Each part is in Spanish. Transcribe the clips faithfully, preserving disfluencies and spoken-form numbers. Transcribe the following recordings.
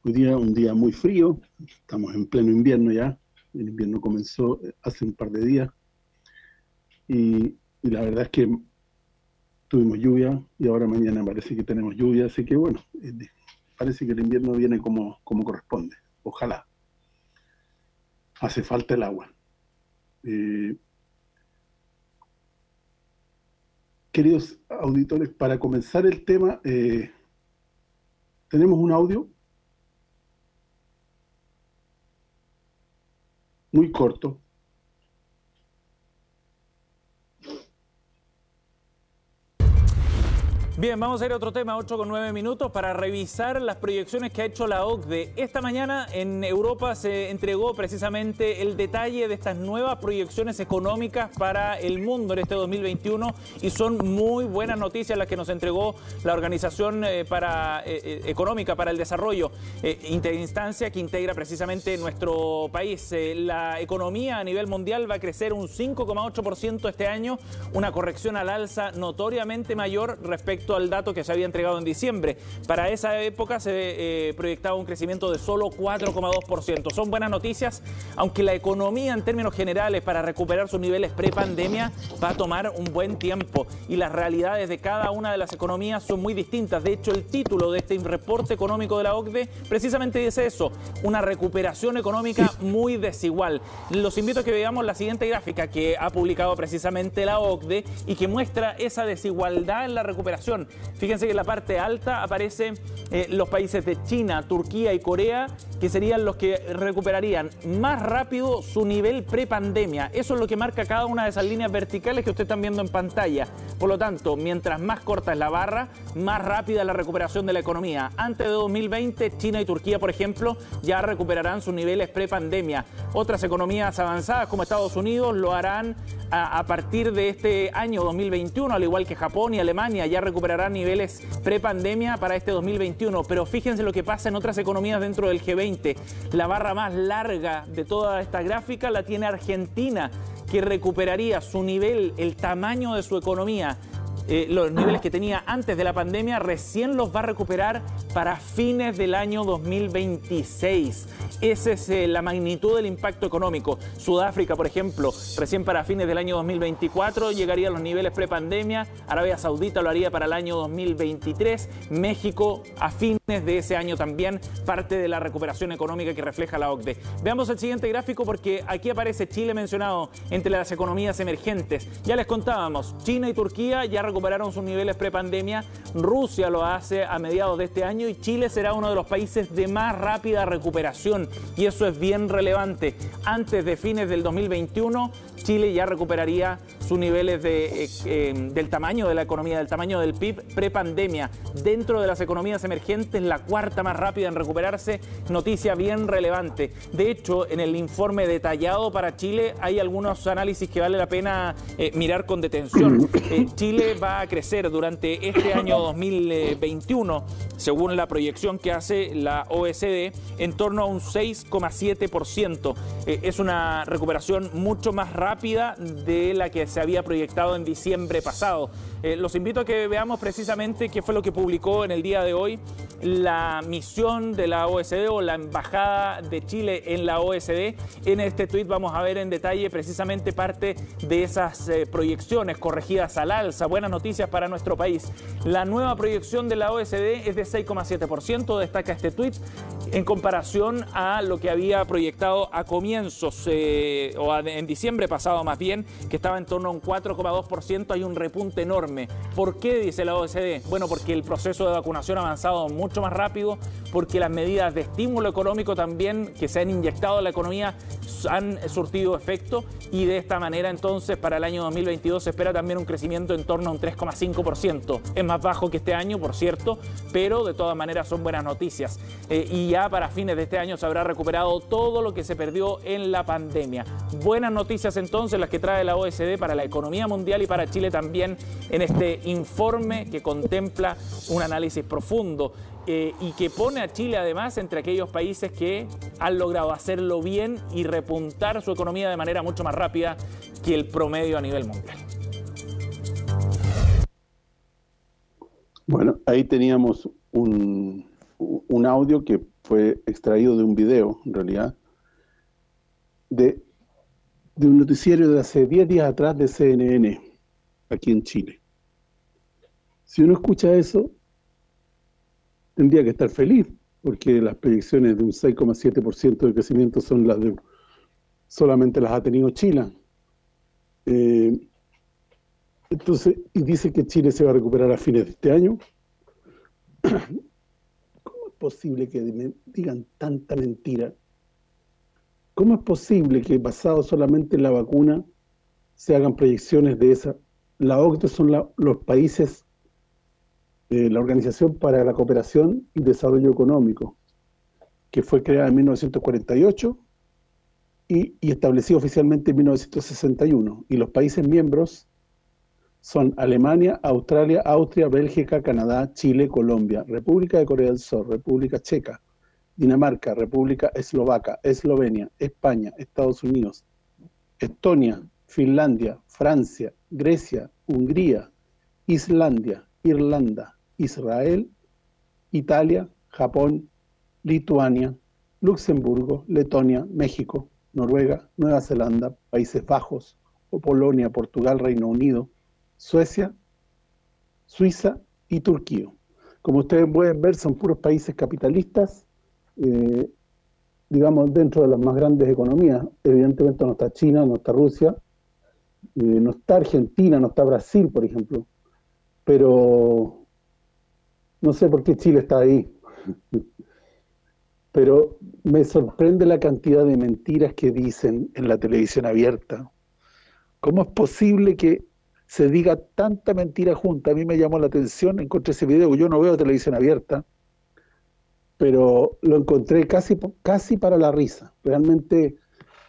Hoy día un día muy frío, estamos en pleno invierno ya, el invierno comenzó hace un par de días y, y la verdad es que tuvimos lluvia y ahora mañana parece que tenemos lluvia, así que bueno, eh, parece que el invierno viene como, como corresponde, ojalá. Hace falta el agua. Eh, queridos auditores, para comenzar el tema, eh, tenemos un audio muy corto. Bien, vamos a ir a otro tema, ocho con nueve minutos, para revisar las proyecciones que ha hecho la O C D E. Esta mañana en Europa se entregó precisamente el detalle de estas nuevas proyecciones económicas para el mundo en este dos mil veintiuno y son muy buenas noticias las que nos entregó la Organización eh, para, eh, Económica para el Desarrollo, eh, interinstancia que integra precisamente nuestro país. Eh, la economía a nivel mundial va a crecer un cinco coma ocho por ciento este año, una corrección al alza notoriamente mayor respecto al dato que se había entregado en diciembre. Para esa época se eh, proyectaba un crecimiento de solo cuatro coma dos por ciento. Son buenas noticias, aunque la economía en términos generales para recuperar sus niveles prepandemia va a tomar un buen tiempo y las realidades de cada una de las economías son muy distintas. De hecho, el título de este reporte económico de la O C D E precisamente dice eso, una recuperación económica muy desigual. Los invito a que veamos la siguiente gráfica que ha publicado precisamente la O C D E y que muestra esa desigualdad en la recuperación. Fíjense que en la parte alta aparecen eh, los países de China, Turquía y Corea, que serían los que recuperarían más rápido su nivel prepandemia. Eso es lo que marca cada una de esas líneas verticales que ustedes están viendo en pantalla. Por lo tanto, mientras más corta es la barra, más rápida es la recuperación de la economía. Antes de dos mil veinte, China y Turquía, por ejemplo, ya recuperarán sus niveles prepandemia. Otras economías avanzadas como Estados Unidos lo harán a, a partir de este año dos mil veintiuno, al igual que Japón y Alemania ya recuperarán niveles prepandemia para este dos mil veintiuno. Pero fíjense lo que pasa en otras economías dentro del G veinte. La barra más larga de toda esta gráfica la tiene Argentina, que recuperaría su nivel, el tamaño de su economía. Eh, los niveles que tenía antes de la pandemia, recién los va a recuperar para fines del año dos mil veintiséis. Esa es eh, la magnitud del impacto económico. Sudáfrica, por ejemplo, recién para fines del año dos mil veinticuatro llegaría a los niveles prepandemia. Arabia Saudita lo haría para el año dos mil veintitrés. México a fines de ese año también, parte de la recuperación económica que refleja la O C D E. Veamos el siguiente gráfico porque aquí aparece Chile mencionado entre las economías emergentes. Ya les contábamos, China y Turquía ya recuperaron sus niveles prepandemia, Rusia lo hace a mediados de este año y Chile será uno de los países de más rápida recuperación y eso es bien relevante. Antes de fines del dos mil veintiuno, Chile ya recuperaría sus niveles de, eh, eh, del tamaño de la economía, del tamaño del P I B prepandemia. Dentro de las economías emergentes, la cuarta más rápida en recuperarse, noticia bien relevante. De hecho, en el informe detallado para Chile hay algunos análisis que vale la pena eh, mirar con detención. Eh, Chile va a crecer durante este año dos mil veintiuno, según la proyección que hace la O E C D, en torno a un seis coma siete por ciento. Eh, es una recuperación mucho más rápida de la que se había proyectado en diciembre pasado. Eh, los invito a que veamos precisamente qué fue lo que publicó en el día de hoy la misión de la O E C D o la embajada de Chile en la O E C D. En este tuit vamos a ver en detalle precisamente parte de esas eh, proyecciones corregidas al alza. Buenas noticias para nuestro país. La nueva proyección de la O E C D es de seis coma siete por ciento, destaca este tuit, en comparación a lo que había proyectado a comienzos eh, o a, en diciembre pasado más bien, que estaba en torno a un cuatro coma dos por ciento. Hay un repunte enorme. ¿Por qué dice la O E C D? Bueno, porque el proceso de vacunación ha avanzado mucho más rápido, porque las medidas de estímulo económico también que se han inyectado a la economía han surtido efecto y de esta manera entonces para el año dos mil veintidós se espera también un crecimiento en torno a un tres coma cinco por ciento. Es más bajo que este año, por cierto, pero de todas maneras son buenas noticias. Eh, y ya para fines de este año se habrá recuperado todo lo que se perdió en la pandemia. Buenas noticias entonces las que trae la O E C D para la economía mundial y para Chile también en este informe que contempla un análisis profundo. Eh, y que pone a Chile además entre aquellos países que han logrado hacerlo bien y repuntar su economía de manera mucho más rápida que el promedio a nivel mundial. Bueno, ahí teníamos un, un audio que fue extraído de un video, en realidad, de, de un noticiero de hace diez días atrás de C N N, aquí en Chile. Si uno escucha eso, tendría que estar feliz, porque las proyecciones de un seis coma siete por ciento de crecimiento son las de solamente las ha tenido Chile. Eh, entonces, y dice que Chile se va a recuperar a fines de este año. ¿Cómo es posible que me digan tanta mentira? ¿Cómo es posible que basado solamente en la vacuna se hagan proyecciones de esa? La O C D E son la, los países, eh, la Organización para la Cooperación y Desarrollo Económico, que fue creada en mil novecientos cuarenta y ocho y, y establecida oficialmente en mil novecientos sesenta y uno. Y los países miembros son Alemania, Australia, Austria, Bélgica, Canadá, Chile, Colombia, República de Corea del Sur, República Checa, Dinamarca, República Eslovaca, Eslovenia, España, Estados Unidos, Estonia, Finlandia, Francia, Grecia, Hungría, Islandia, Irlanda, Israel, Italia, Japón, Lituania, Luxemburgo, Letonia, México, Noruega, Nueva Zelanda, Países Bajos, o Polonia, Portugal, Reino Unido, Suecia, Suiza y Turquía. Como ustedes pueden ver, son puros países capitalistas, eh, digamos, dentro de las más grandes economías. Evidentemente no está China, no está Rusia, eh, no está Argentina, no está Brasil, por ejemplo. Pero no sé por qué Chile está ahí. Pero me sorprende la cantidad de mentiras que dicen en la televisión abierta. ¿Cómo es posible que se diga tanta mentira junta? A mí me llamó la atención, encontré ese video, yo no veo televisión abierta, pero lo encontré casi, casi para la risa. Realmente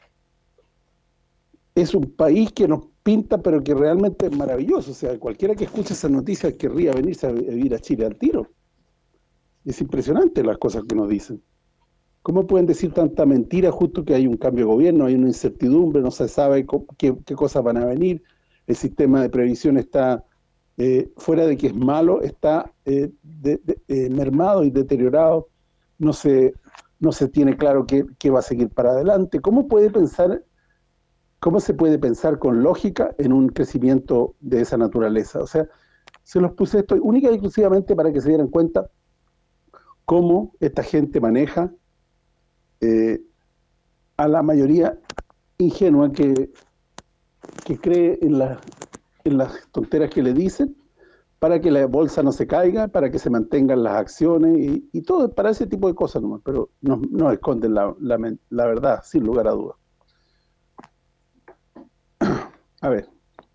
es un país que nos pinta, pero que realmente es maravilloso. O sea, cualquiera que escuche esas noticias querría venirse a vivir a Chile al tiro. Es impresionante las cosas que nos dicen. ¿Cómo pueden decir tanta mentira justo que hay un cambio de gobierno, hay una incertidumbre, no se sabe qué, qué cosas van a venir, el sistema de previsión está, eh, fuera de que es malo, está eh, de, de, eh, mermado y deteriorado, no se, no se tiene claro qué, qué va a seguir para adelante? ¿Cómo puede pensar, cómo se puede pensar con lógica en un crecimiento de esa naturaleza? O sea, se los puse esto única y exclusivamente para que se dieran cuenta cómo esta gente maneja Eh, a la mayoría ingenua que, que cree en, la, en las tonteras que le dicen, para que la bolsa no se caiga, para que se mantengan las acciones, y, y todo para ese tipo de cosas nomás, pero no, no esconden la, la, la verdad, sin lugar a dudas. A ver.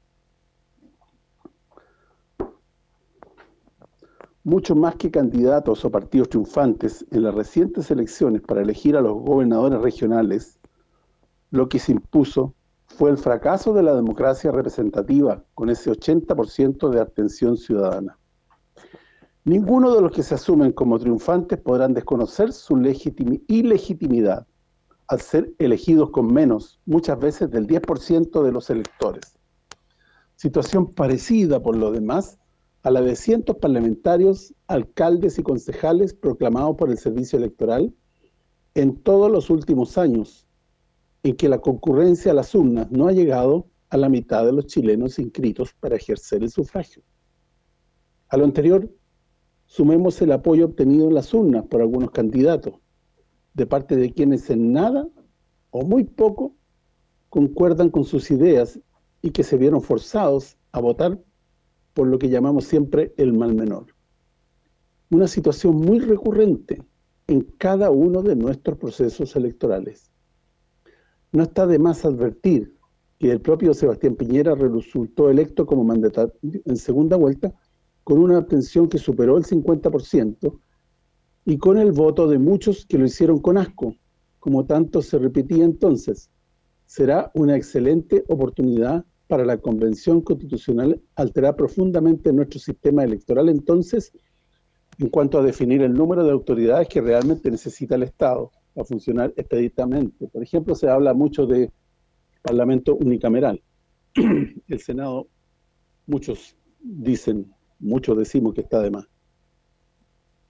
Mucho más que candidatos o partidos triunfantes en las recientes elecciones para elegir a los gobernadores regionales, lo que se impuso fue el fracaso de la democracia representativa, con ese ochenta por ciento de abstención ciudadana. Ninguno de los que se asumen como triunfantes podrán desconocer su legitimi- ilegitimidad al ser elegidos con menos, muchas veces del diez por ciento de los electores. Situación parecida, por lo demás, a la de cientos parlamentarios, alcaldes y concejales proclamados por el Servicio Electoral en todos los últimos años, en que la concurrencia a las urnas no ha llegado a la mitad de los chilenos inscritos para ejercer el sufragio. A lo anterior, sumemos el apoyo obtenido en las urnas por algunos candidatos, de parte de quienes en nada o muy poco concuerdan con sus ideas y que se vieron forzados a votar por lo que llamamos siempre el mal menor. Una situación muy recurrente en cada uno de nuestros procesos electorales. No está de más advertir que el propio Sebastián Piñera resultó electo como mandatario en segunda vuelta con una abstención que superó el cincuenta por ciento y con el voto de muchos que lo hicieron con asco, como tanto se repetía entonces. Será una excelente oportunidad para la Convención Constitucional alterar profundamente nuestro sistema electoral entonces, en cuanto a definir el número de autoridades que realmente necesita el Estado para funcionar expeditamente. Por ejemplo, se habla mucho de Parlamento unicameral. El Senado, muchos dicen, muchos decimos que está de más.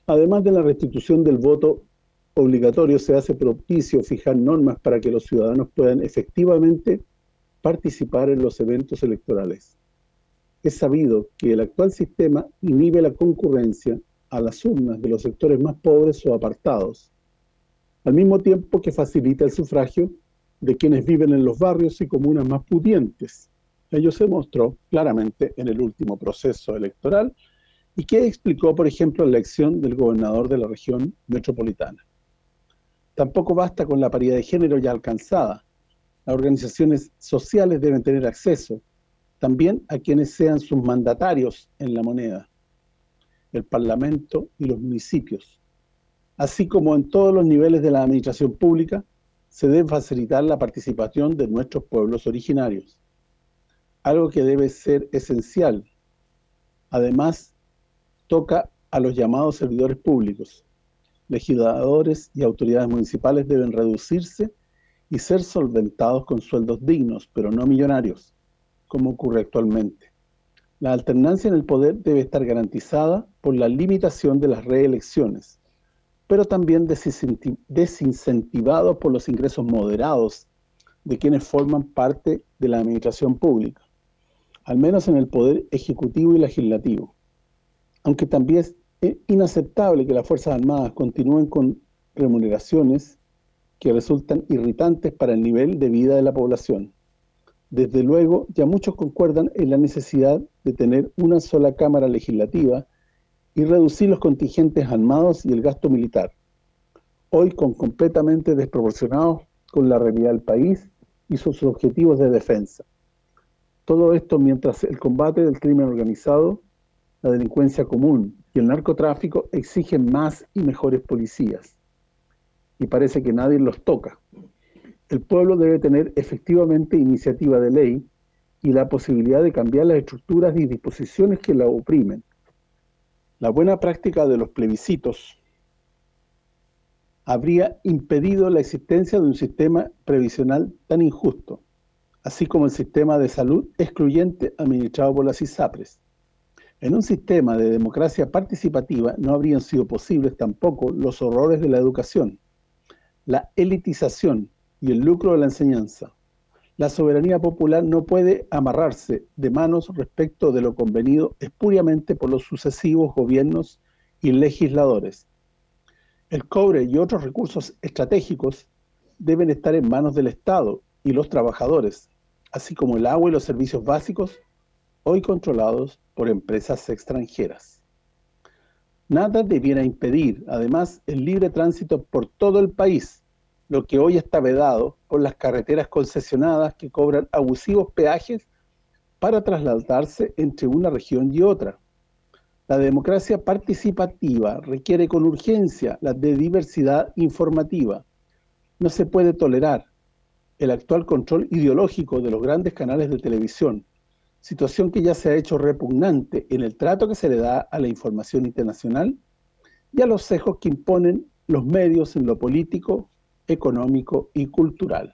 Además de la restitución del voto obligatorio, se hace propicio fijar normas para que los ciudadanos puedan efectivamente participar en los eventos electorales. Es sabido que el actual sistema inhibe la concurrencia a las urnas de los sectores más pobres o apartados, al mismo tiempo que facilita el sufragio de quienes viven en los barrios y comunas más pudientes. Ello se mostró claramente en el último proceso electoral y que explicó, por ejemplo, la elección del gobernador de la región metropolitana. Tampoco basta con la paridad de género ya alcanzada. Las organizaciones sociales deben tener acceso también a quienes sean sus mandatarios en la moneda, el Parlamento y los municipios. Así como en todos los niveles de la administración pública, se debe facilitar la participación de nuestros pueblos originarios, algo que debe ser esencial. Además, toca a los llamados servidores públicos. Legisladores y autoridades municipales deben reducirse y ser solventados con sueldos dignos, pero no millonarios, como ocurre actualmente. La alternancia en el poder debe estar garantizada por la limitación de las reelecciones, pero también desincentivado por los ingresos moderados de quienes forman parte de la administración pública, al menos en el poder ejecutivo y legislativo. Aunque también es inaceptable que las Fuerzas Armadas continúen con remuneraciones que resultan irritantes para el nivel de vida de la población. Desde luego, ya muchos concuerdan en la necesidad de tener una sola Cámara Legislativa y reducir los contingentes armados y el gasto militar, hoy con completamente desproporcionados con la realidad del país y sus objetivos de defensa. Todo esto mientras el combate del crimen organizado, la delincuencia común y el narcotráfico exigen más y mejores policías. Y parece que nadie los toca. El pueblo debe tener efectivamente iniciativa de ley y la posibilidad de cambiar las estructuras y disposiciones que la oprimen. La buena práctica de los plebiscitos habría impedido la existencia de un sistema previsional tan injusto, así como el sistema de salud excluyente administrado por las ISAPRES. En un sistema de democracia participativa no habrían sido posibles tampoco los horrores de la educación, la elitización y el lucro de la enseñanza. La soberanía popular no puede amarrarse de manos respecto de lo convenido espuriamente por los sucesivos gobiernos y legisladores. El cobre y otros recursos estratégicos deben estar en manos del Estado y los trabajadores, así como el agua y los servicios básicos, hoy controlados por empresas extranjeras. Nada debiera impedir, además, el libre tránsito por todo el país, lo que hoy está vedado por las carreteras concesionadas que cobran abusivos peajes para trasladarse entre una región y otra. La democracia participativa requiere con urgencia la de diversidad informativa. No se puede tolerar el actual control ideológico de los grandes canales de televisión, situación que ya se ha hecho repugnante en el trato que se le da a la información internacional y a los sesgos que imponen los medios en lo político, económico y cultural.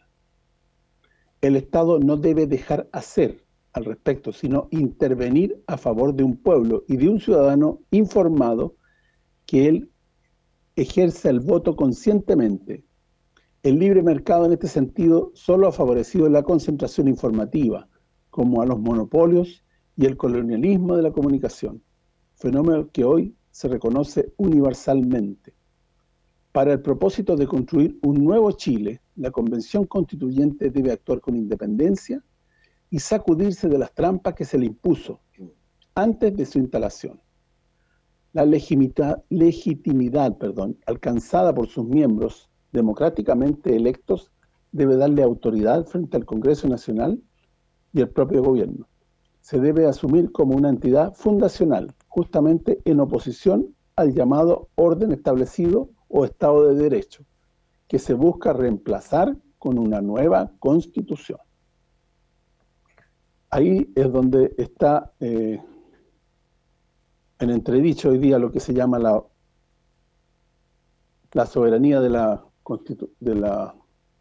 El Estado no debe dejar hacer al respecto, sino intervenir a favor de un pueblo y de un ciudadano informado que él ejerza el voto conscientemente. El libre mercado en este sentido solo ha favorecido la concentración informativa, como a los monopolios y el colonialismo de la comunicación, fenómeno que hoy se reconoce universalmente. Para el propósito de construir un nuevo Chile, la Convención Constituyente debe actuar con independencia y sacudirse de las trampas que se le impuso antes de su instalación. La legitimidad, legitimidad perdón, alcanzada por sus miembros democráticamente electos debe darle autoridad frente al Congreso Nacional y el propio gobierno. Se debe asumir como una entidad fundacional, justamente en oposición al llamado orden establecido o Estado de Derecho, que se busca reemplazar con una nueva Constitución. Ahí es donde está eh, en entredicho hoy día lo que se llama la, la soberanía de la Constitu de la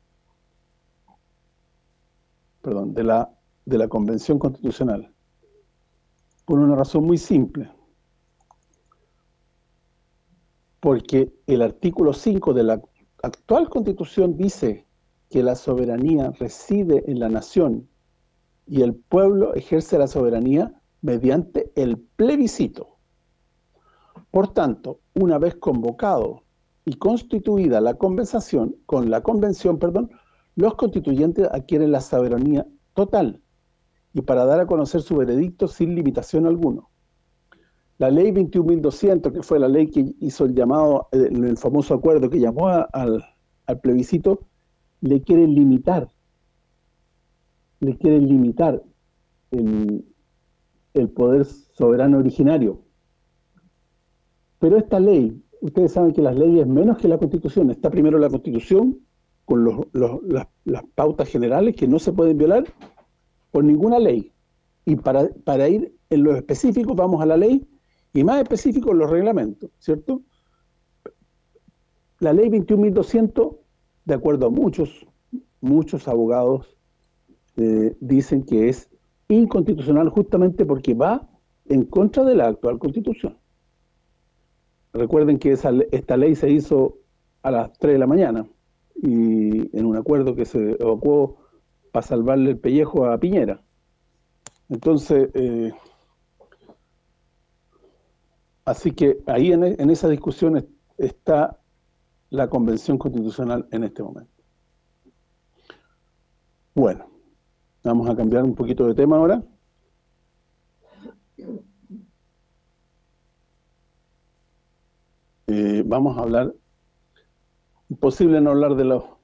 perdón, de la de la Convención Constitucional, por una razón muy simple. porque el artículo cinco de la actual Constitución dice que la soberanía reside en la nación y el pueblo ejerce la soberanía mediante el plebiscito. Por tanto, una vez convocado y constituida la convención, con la convención, perdón, los constituyentes adquieren la soberanía total y para dar a conocer su veredicto sin limitación alguna. La ley veintiún mil doscientos, que fue la ley que hizo el llamado, el, el famoso acuerdo que llamó a, al, al plebiscito, le quieren limitar, le quieren limitar el, el poder soberano originario. Pero esta ley, ustedes saben que las leyes menos que la Constitución, está primero la Constitución, con los, los, las, las pautas generales que no se pueden violar por ninguna ley. Y para, para ir en los específicos vamos a la ley, y más específicos los reglamentos, ¿cierto? La ley veintiún mil doscientos, de acuerdo a muchos, muchos abogados, eh, dicen que es inconstitucional justamente porque va en contra de la actual Constitución. Recuerden que esa, esta ley se hizo a las tres de la mañana, y en un acuerdo que se evacuó para salvarle el pellejo a Piñera. Entonces, eh, así que ahí en, en esa discusión está la Convención Constitucional en este momento. Bueno, vamos a cambiar un poquito de tema ahora. Eh, vamos a hablar, imposible no hablar de los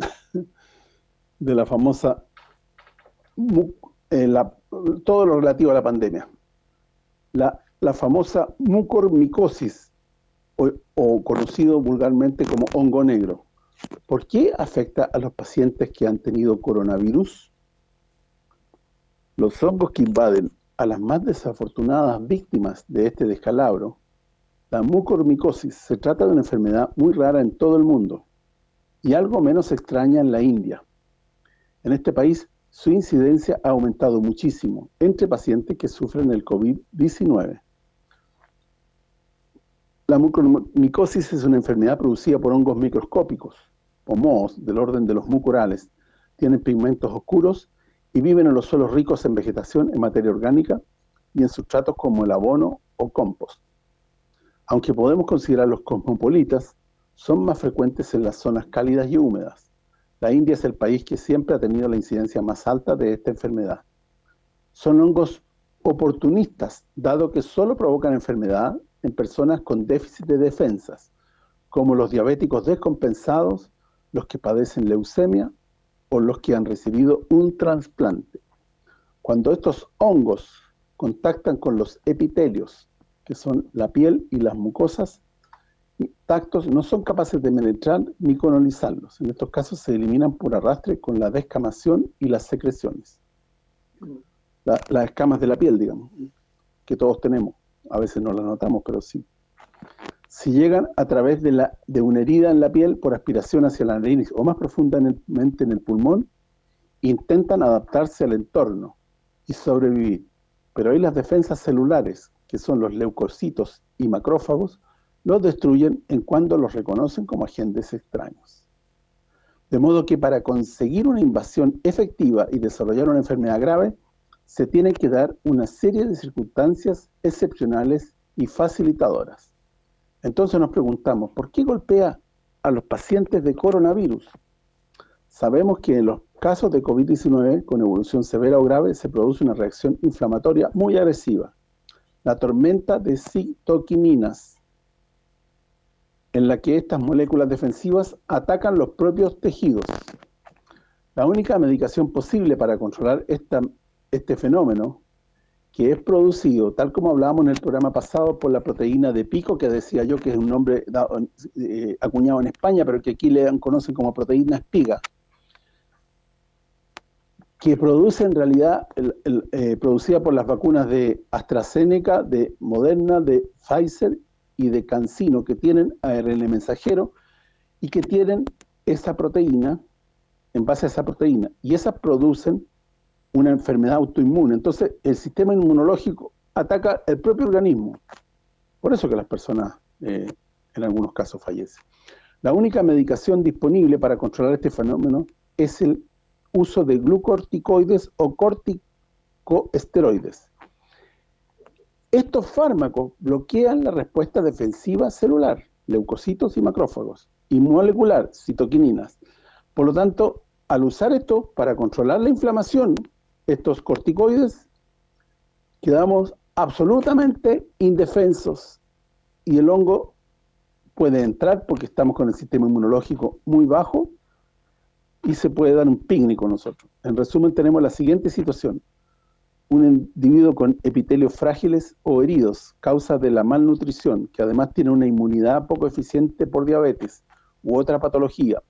de la famosa eh, la, todo lo relativo a la pandemia. La, la famosa mucormicosis, o, o conocido vulgarmente como hongo negro. ¿Por qué afecta a los pacientes que han tenido coronavirus? Los hongos que invaden a las más desafortunadas víctimas de este descalabro, la mucormicosis, se trata de una enfermedad muy rara en todo el mundo y algo menos extraña en la India. En este país, su incidencia ha aumentado muchísimo entre pacientes que sufren el COVID diecinueve. La mucormicosis es una enfermedad producida por hongos microscópicos, o mohos, del orden de los mucorales. Tienen pigmentos oscuros y viven en los suelos ricos en vegetación, en materia orgánica y en sustratos como el abono o compost. Aunque podemos considerarlos cosmopolitas, son más frecuentes en las zonas cálidas y húmedas. La India es el país que siempre ha tenido la incidencia más alta de esta enfermedad. Son hongos oportunistas, dado que solo provocan enfermedad en personas con déficit de defensas, como los diabéticos descompensados, los que padecen leucemia o los que han recibido un trasplante. Cuando estos hongos contactan con los epitelios, que son la piel y las mucosas tactos, no son capaces de penetrar ni colonizarlos. En estos casos se eliminan por arrastre con la descamación y las secreciones. La, las escamas de la piel, digamos, que todos tenemos. A veces no las notamos, pero sí. Si llegan a través de, la, de una herida en la piel por aspiración hacia la nariz o más profundamente en el pulmón, intentan adaptarse al entorno y sobrevivir. Pero ahí las defensas celulares, que son los leucocitos y macrófagos, los destruyen en cuanto los reconocen como agentes extraños. De modo que para conseguir una invasión efectiva y desarrollar una enfermedad grave, se tienen que dar una serie de circunstancias excepcionales y facilitadoras. Entonces nos preguntamos, ¿por qué golpea a los pacientes de coronavirus? Sabemos que en los casos de COVID diecinueve con evolución severa o grave se produce una reacción inflamatoria muy agresiva, la tormenta de citoquininas, en la que estas moléculas defensivas atacan los propios tejidos. La única medicación posible para controlar esta, este fenómeno, que es producido, tal como hablábamos en el programa pasado, por la proteína de pico, que decía yo que es un nombre dado, eh, acuñado en España, pero que aquí le conocen como proteína espiga, que produce en realidad, el, el, eh, producida por las vacunas de AstraZeneca, de Moderna, de Pfizer y de CanSino, que tienen A R N mensajero y que tienen esa proteína, en base a esa proteína, y esas producen una enfermedad autoinmune. Entonces el sistema inmunológico ataca el propio organismo. Por eso que las personas eh, en algunos casos fallece. La única medicación disponible para controlar este fenómeno es el uso de glucorticoides o corticosteroides. Estos fármacos bloquean la respuesta defensiva celular, leucocitos y macrófagos, y molecular, citoquininas. Por lo tanto, al usar esto para controlar la inflamación, estos corticoides, quedamos absolutamente indefensos y el hongo puede entrar porque estamos con el sistema inmunológico muy bajo y se puede dar un picnic con nosotros. En resumen, tenemos la siguiente situación. Un individuo con epitelios frágiles o heridos, causa de la malnutrición, que además tiene una inmunidad poco eficiente por diabetes u otra patología,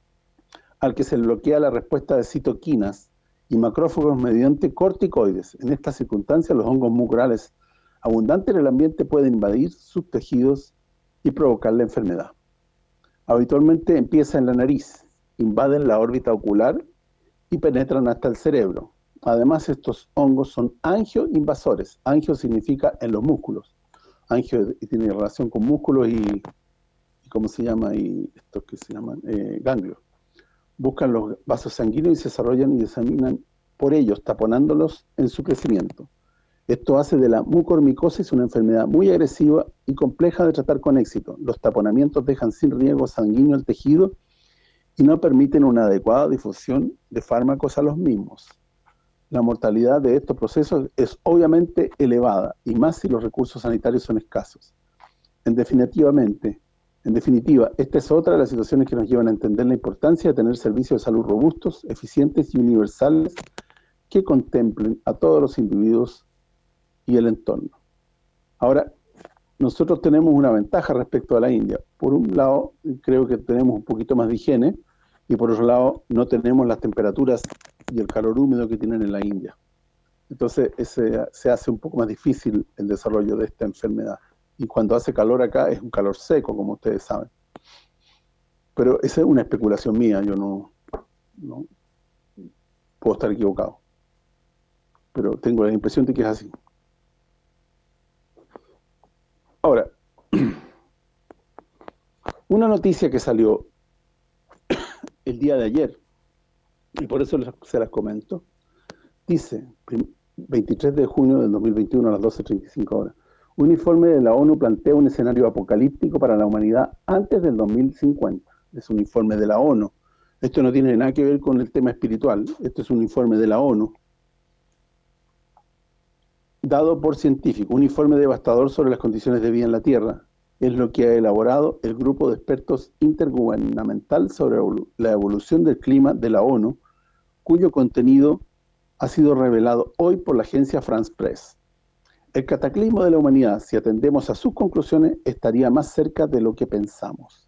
al que se bloquea la respuesta de citoquinas y macrófagos mediante corticoides. En estas circunstancias, los hongos mucorales abundantes en el ambiente pueden invadir sus tejidos y provocar la enfermedad. Habitualmente empieza en la nariz, invaden la órbita ocular y penetran hasta el cerebro. Además, estos hongos son angioinvasores. Angio significa en los músculos. Angio tiene relación con músculos y, y ¿cómo se llama? Y estos que se llaman eh, ganglios. Buscan los vasos sanguíneos y se desarrollan y diseminan por ellos, taponándolos en su crecimiento. Esto hace de la mucormicosis una enfermedad muy agresiva y compleja de tratar con éxito. Los taponamientos dejan sin riego sanguíneo el tejido y no permiten una adecuada difusión de fármacos a los mismos. La mortalidad de estos procesos es obviamente elevada, y más si los recursos sanitarios son escasos. En definitivamente, en definitiva, esta es otra de las situaciones que nos llevan a entender la importancia de tener servicios de salud robustos, eficientes y universales que contemplen a todos los individuos y el entorno. Ahora, nosotros tenemos una ventaja respecto a la India. Por un lado, creo que tenemos un poquito más de higiene, y por otro lado, no tenemos las temperaturas y el calor húmedo que tienen en la India. Entonces, ese, se hace un poco más difícil el desarrollo de esta enfermedad. Y cuando hace calor acá, es un calor seco, como ustedes saben. Pero esa es una especulación mía, yo no, no puedo estar equivocado. Pero tengo la impresión de que es así. Ahora, una noticia que salió el día de ayer, y por eso se las comento, dice, veintitrés de junio del dos mil veintiuno a las doce treinta y cinco horas, un informe de la ONU plantea un escenario apocalíptico para la humanidad antes del dos mil cincuenta. Es un informe de la ONU. Esto no tiene nada que ver con el tema espiritual, esto es un informe de la ONU, dado por científicos, un informe devastador sobre las condiciones de vida en la Tierra. Es lo que ha elaborado el grupo de expertos intergubernamental sobre la evolución del clima de la ONU, cuyo contenido ha sido revelado hoy por la agencia France Press. El cataclismo de la humanidad, si atendemos a sus conclusiones, estaría más cerca de lo que pensamos.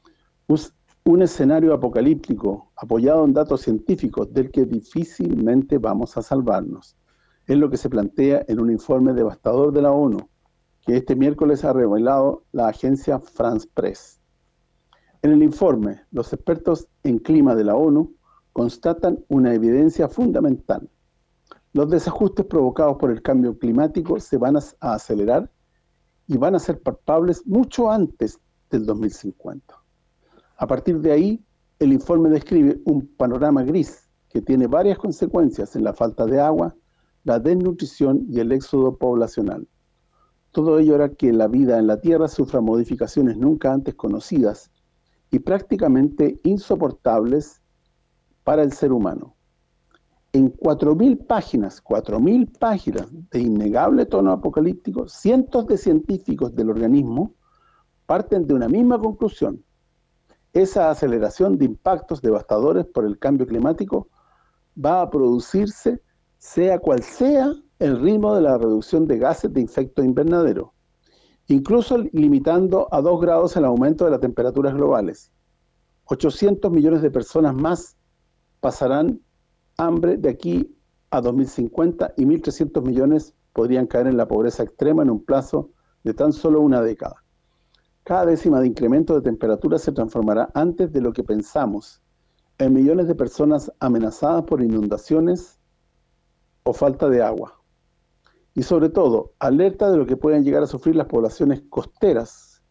Un escenario apocalíptico apoyado en datos científicos del que difícilmente vamos a salvarnos. Es lo que se plantea en un informe devastador de la ONU, que este miércoles ha revelado la agencia France Press. En el informe, los expertos en clima de la ONU constatan una evidencia fundamental. Los desajustes provocados por el cambio climático se van a acelerar y van a ser palpables mucho antes del dos mil cincuenta. A partir de ahí, el informe describe un panorama gris que tiene varias consecuencias en la falta de agua, la desnutrición y el éxodo poblacional. Todo ello hará que la vida en la Tierra sufra modificaciones nunca antes conocidas y prácticamente insoportables para el ser humano. En cuatro mil páginas, cuatro mil páginas de innegable tono apocalíptico, cientos de científicos del organismo parten de una misma conclusión. Esa aceleración de impactos devastadores por el cambio climático va a producirse sea cual sea el ritmo de la reducción de gases de efecto invernadero, incluso limitando a dos grados el aumento de las temperaturas globales. ochocientos millones de personas más pasarán hambre de aquí a dos mil cincuenta y mil trescientos millones podrían caer en la pobreza extrema en un plazo de tan solo una década. Cada décima de incremento de temperatura se transformará antes de lo que pensamos en millones de personas amenazadas por inundaciones o falta de agua. Y sobre todo, alerta de lo que pueden llegar a sufrir las poblaciones costeras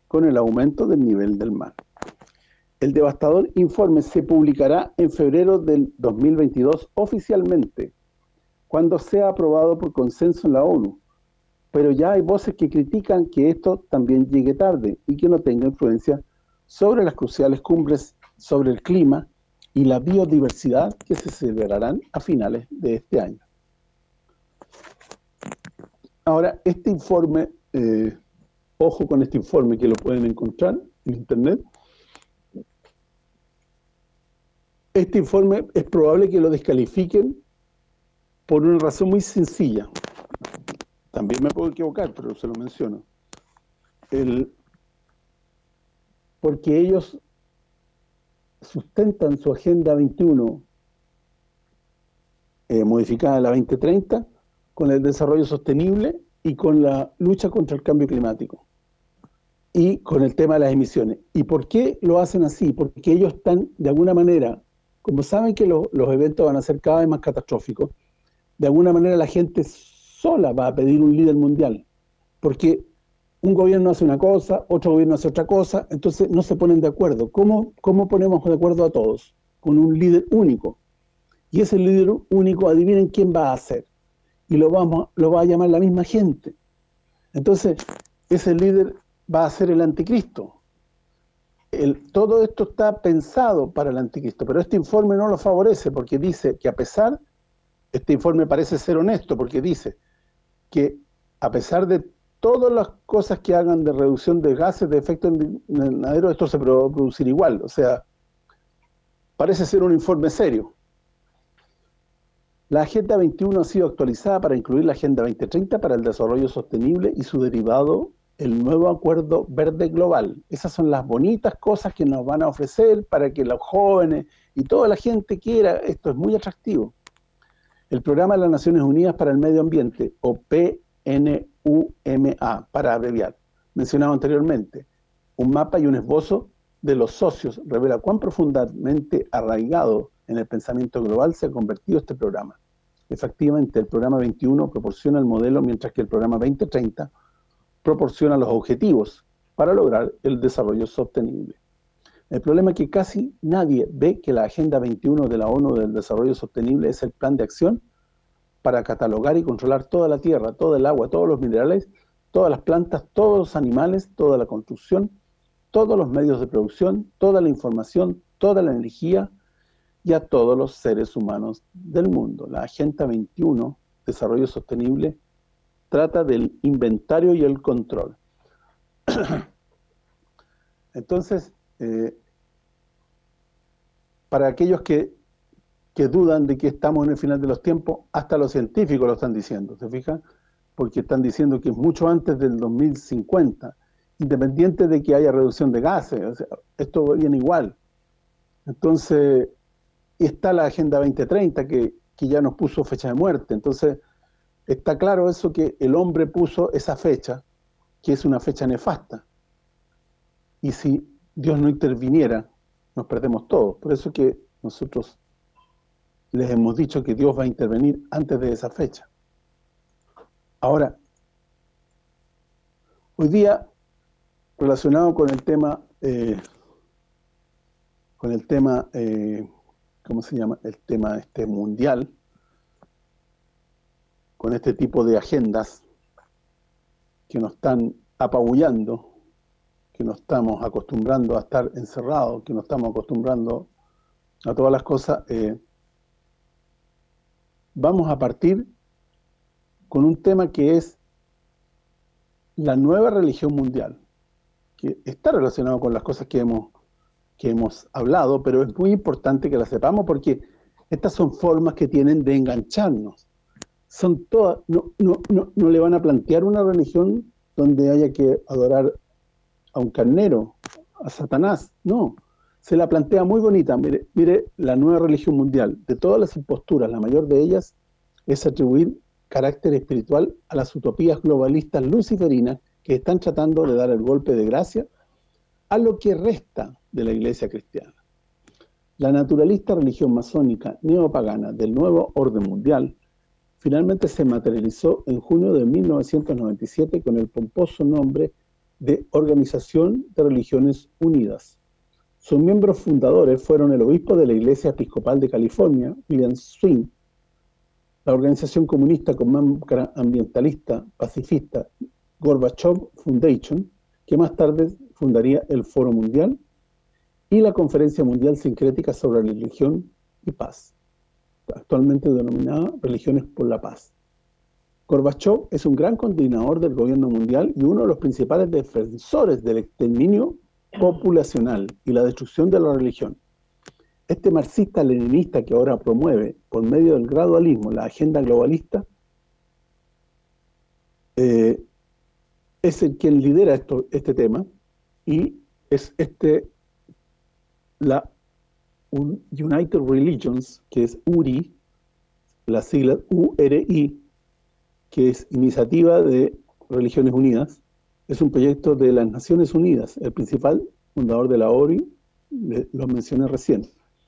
con el aumento del nivel del mar. El devastador informe se publicará en febrero del dos mil veintidós oficialmente, cuando sea aprobado por consenso en la ONU, pero ya hay voces que critican que esto también llegue tarde y que no tenga influencia sobre las cruciales cumbres sobre el clima y la biodiversidad que se celebrarán a finales de este año. Ahora, este informe, eh, ojo con este informe que lo pueden encontrar en internet. Este informe es probable que lo descalifiquen por una razón muy sencilla. También me puedo equivocar, pero se lo menciono. El, porque ellos sustentan su Agenda veintiuno, eh, modificada a la veinte treinta, con el desarrollo sostenible y con la lucha contra el cambio climático. Y con el tema de las emisiones. ¿Y por qué lo hacen así? Porque ellos están, de alguna manera, como saben que lo, los eventos van a ser cada vez más catastróficos, de alguna manera la gente sola va a pedir un líder mundial. Porque un gobierno hace una cosa, otro gobierno hace otra cosa, entonces no se ponen de acuerdo. ¿Cómo, cómo ponemos de acuerdo a todos? Con un líder único. Y ese líder único, adivinen quién va a hacer. Y lo, vamos, lo va a llamar la misma gente. Entonces, ese líder va a ser el anticristo. El, todo esto está pensado para el anticristo, pero este informe no lo favorece porque dice que a pesar, este informe parece ser honesto porque dice que a pesar de todas las cosas que hagan de reducción de gases de efecto invernadero, esto se va a producir igual, o sea, parece ser un informe serio. La Agenda veintiuno ha sido actualizada para incluir la Agenda veinte treinta para el desarrollo sostenible y su derivado, el nuevo Acuerdo Verde Global. Esas son las bonitas cosas que nos van a ofrecer para que los jóvenes y toda la gente quiera. Esto es muy atractivo. El Programa de las Naciones Unidas para el Medio Ambiente, o P N U M A, para abreviar, mencionado anteriormente. Un mapa y un esbozo de los socios revela cuán profundamente arraigado en el pensamiento global se ha convertido este programa. Efectivamente, el programa veintiuno proporciona el modelo, mientras que el programa veinte treinta proporciona los objetivos para lograr el desarrollo sostenible. El problema es que casi nadie ve que la Agenda veintiuno de la ONU del Desarrollo Sostenible es el plan de acción para catalogar y controlar toda la tierra, todo el agua, todos los minerales, todas las plantas, todos los animales, toda la construcción, todos los medios de producción, toda la información, toda la energía y a todos los seres humanos del mundo. La Agenda veintiuno, Desarrollo Sostenible, trata del inventario y el control. Entonces, eh, para aquellos que, que dudan de que estamos en el final de los tiempos, hasta los científicos lo están diciendo, ¿se fijan? Porque están diciendo que es mucho antes del dos mil cincuenta, independiente de que haya reducción de gases, o sea, esto viene igual. Entonces, está la Agenda veinte treinta que, que ya nos puso fecha de muerte, entonces está claro eso, que el hombre puso esa fecha, que es una fecha nefasta. Y si Dios no interviniera, nos perdemos todos. Por eso que nosotros les hemos dicho que Dios va a intervenir antes de esa fecha. Ahora, hoy día, relacionado con el tema, eh, con el tema, eh, ¿cómo se llama? El tema este mundial, con este tipo de agendas que nos están apabullando, que nos estamos acostumbrando a estar encerrados, que nos estamos acostumbrando a todas las cosas, eh, vamos a partir con un tema que es la nueva religión mundial, que está relacionado con las cosas que hemos, que hemos hablado, pero es muy importante que las sepamos porque estas son formas que tienen de engancharnos. Son todas, no, no, no, no le van a plantear una religión donde haya que adorar a un carnero, a Satanás, no. Se la plantea muy bonita. Mire, mire la nueva religión mundial. De todas las imposturas, la mayor de ellas es atribuir carácter espiritual a las utopías globalistas luciferinas que están tratando de dar el golpe de gracia a lo que resta de la iglesia cristiana. La naturalista religión masónica neopagana del nuevo orden mundial finalmente se materializó en junio de mil novecientos noventa y siete con el pomposo nombre de Organización de Religiones Unidas. Sus miembros fundadores fueron el obispo de la Iglesia Episcopal de California, William Swing, la organización comunista con máscara ambientalista pacifista Gorbachev Foundation, que más tarde fundaría el Foro Mundial, y la Conferencia Mundial Sincrética sobre Religión y Paz, actualmente denominada Religiones por la Paz. Gorbachev es un gran coordinador del gobierno mundial y uno de los principales defensores del exterminio populacional y la destrucción de la religión. Este marxista-leninista que ahora promueve, por medio del gradualismo, la agenda globalista, eh, es el quien lidera esto, este tema, y es este la United Religions, que es U R I, la sigla U R I, que es Iniciativa de Religiones Unidas, es un proyecto de las Naciones Unidas. El principal fundador de la O R I, lo mencioné recién.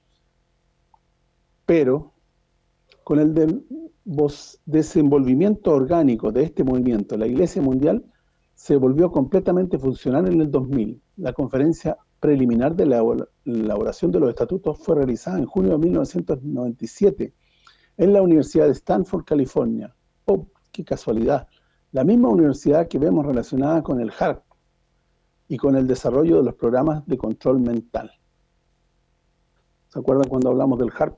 Pero, con el de, desenvolvimiento orgánico de este movimiento, la Iglesia Mundial se volvió completamente funcional en el dos mil. La conferencia preliminar de la elaboración de los estatutos fue realizada en junio de mil novecientos noventa y siete en la Universidad de Stanford, California. ¡Oh, qué casualidad! La misma universidad que vemos relacionada con el HARP y con el desarrollo de los programas de control mental. ¿Se acuerdan cuando hablamos del HARP?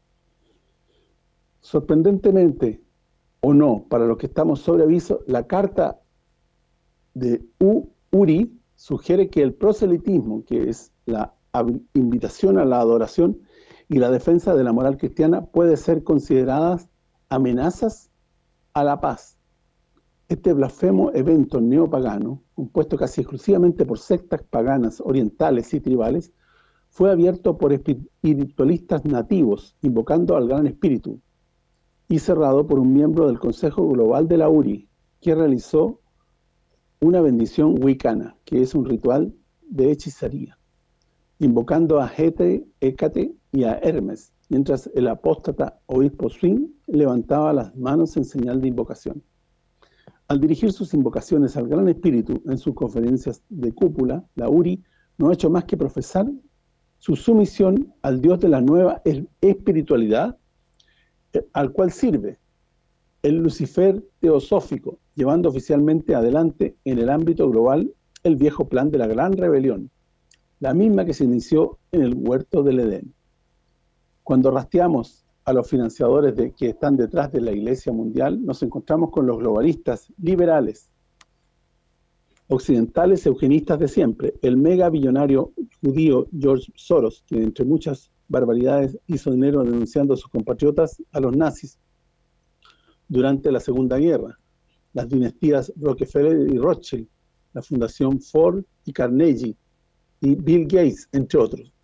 Sorprendentemente, o no, para los que estamos sobre aviso, la carta de U R I sugiere que el proselitismo, que es la invitación a la adoración y la defensa de la moral cristiana, puede ser consideradas amenazas a la paz. Este blasfemo evento neopagano, compuesto casi exclusivamente por sectas paganas orientales y tribales, fue abierto por espiritualistas nativos, invocando al Gran Espíritu, y cerrado por un miembro del Consejo Global de la U R I, que realizó una bendición wicana, que es un ritual de hechicería, invocando a Hete, Hécate y a Hermes, mientras el apóstata obispo Swing levantaba las manos en señal de invocación. Al dirigir sus invocaciones al Gran Espíritu en sus conferencias de cúpula, la U R I no ha hecho más que profesar su sumisión al Dios de la nueva espiritualidad, al cual sirve, el Lucifer teosófico, llevando oficialmente adelante en el ámbito global el viejo plan de la gran rebelión, la misma que se inició en el huerto del Edén. Cuando rastreamos a los financiadores de, que están detrás de la Iglesia Mundial, nos encontramos con los globalistas liberales, occidentales eugenistas de siempre, el mega billonario judío George Soros, que entre muchas barbaridades hizo dinero denunciando a sus compatriotas a los nazis durante la Segunda Guerra, las dinastías Rockefeller y Rothschild, la Fundación Ford y Carnegie, y Bill Gates, entre otros.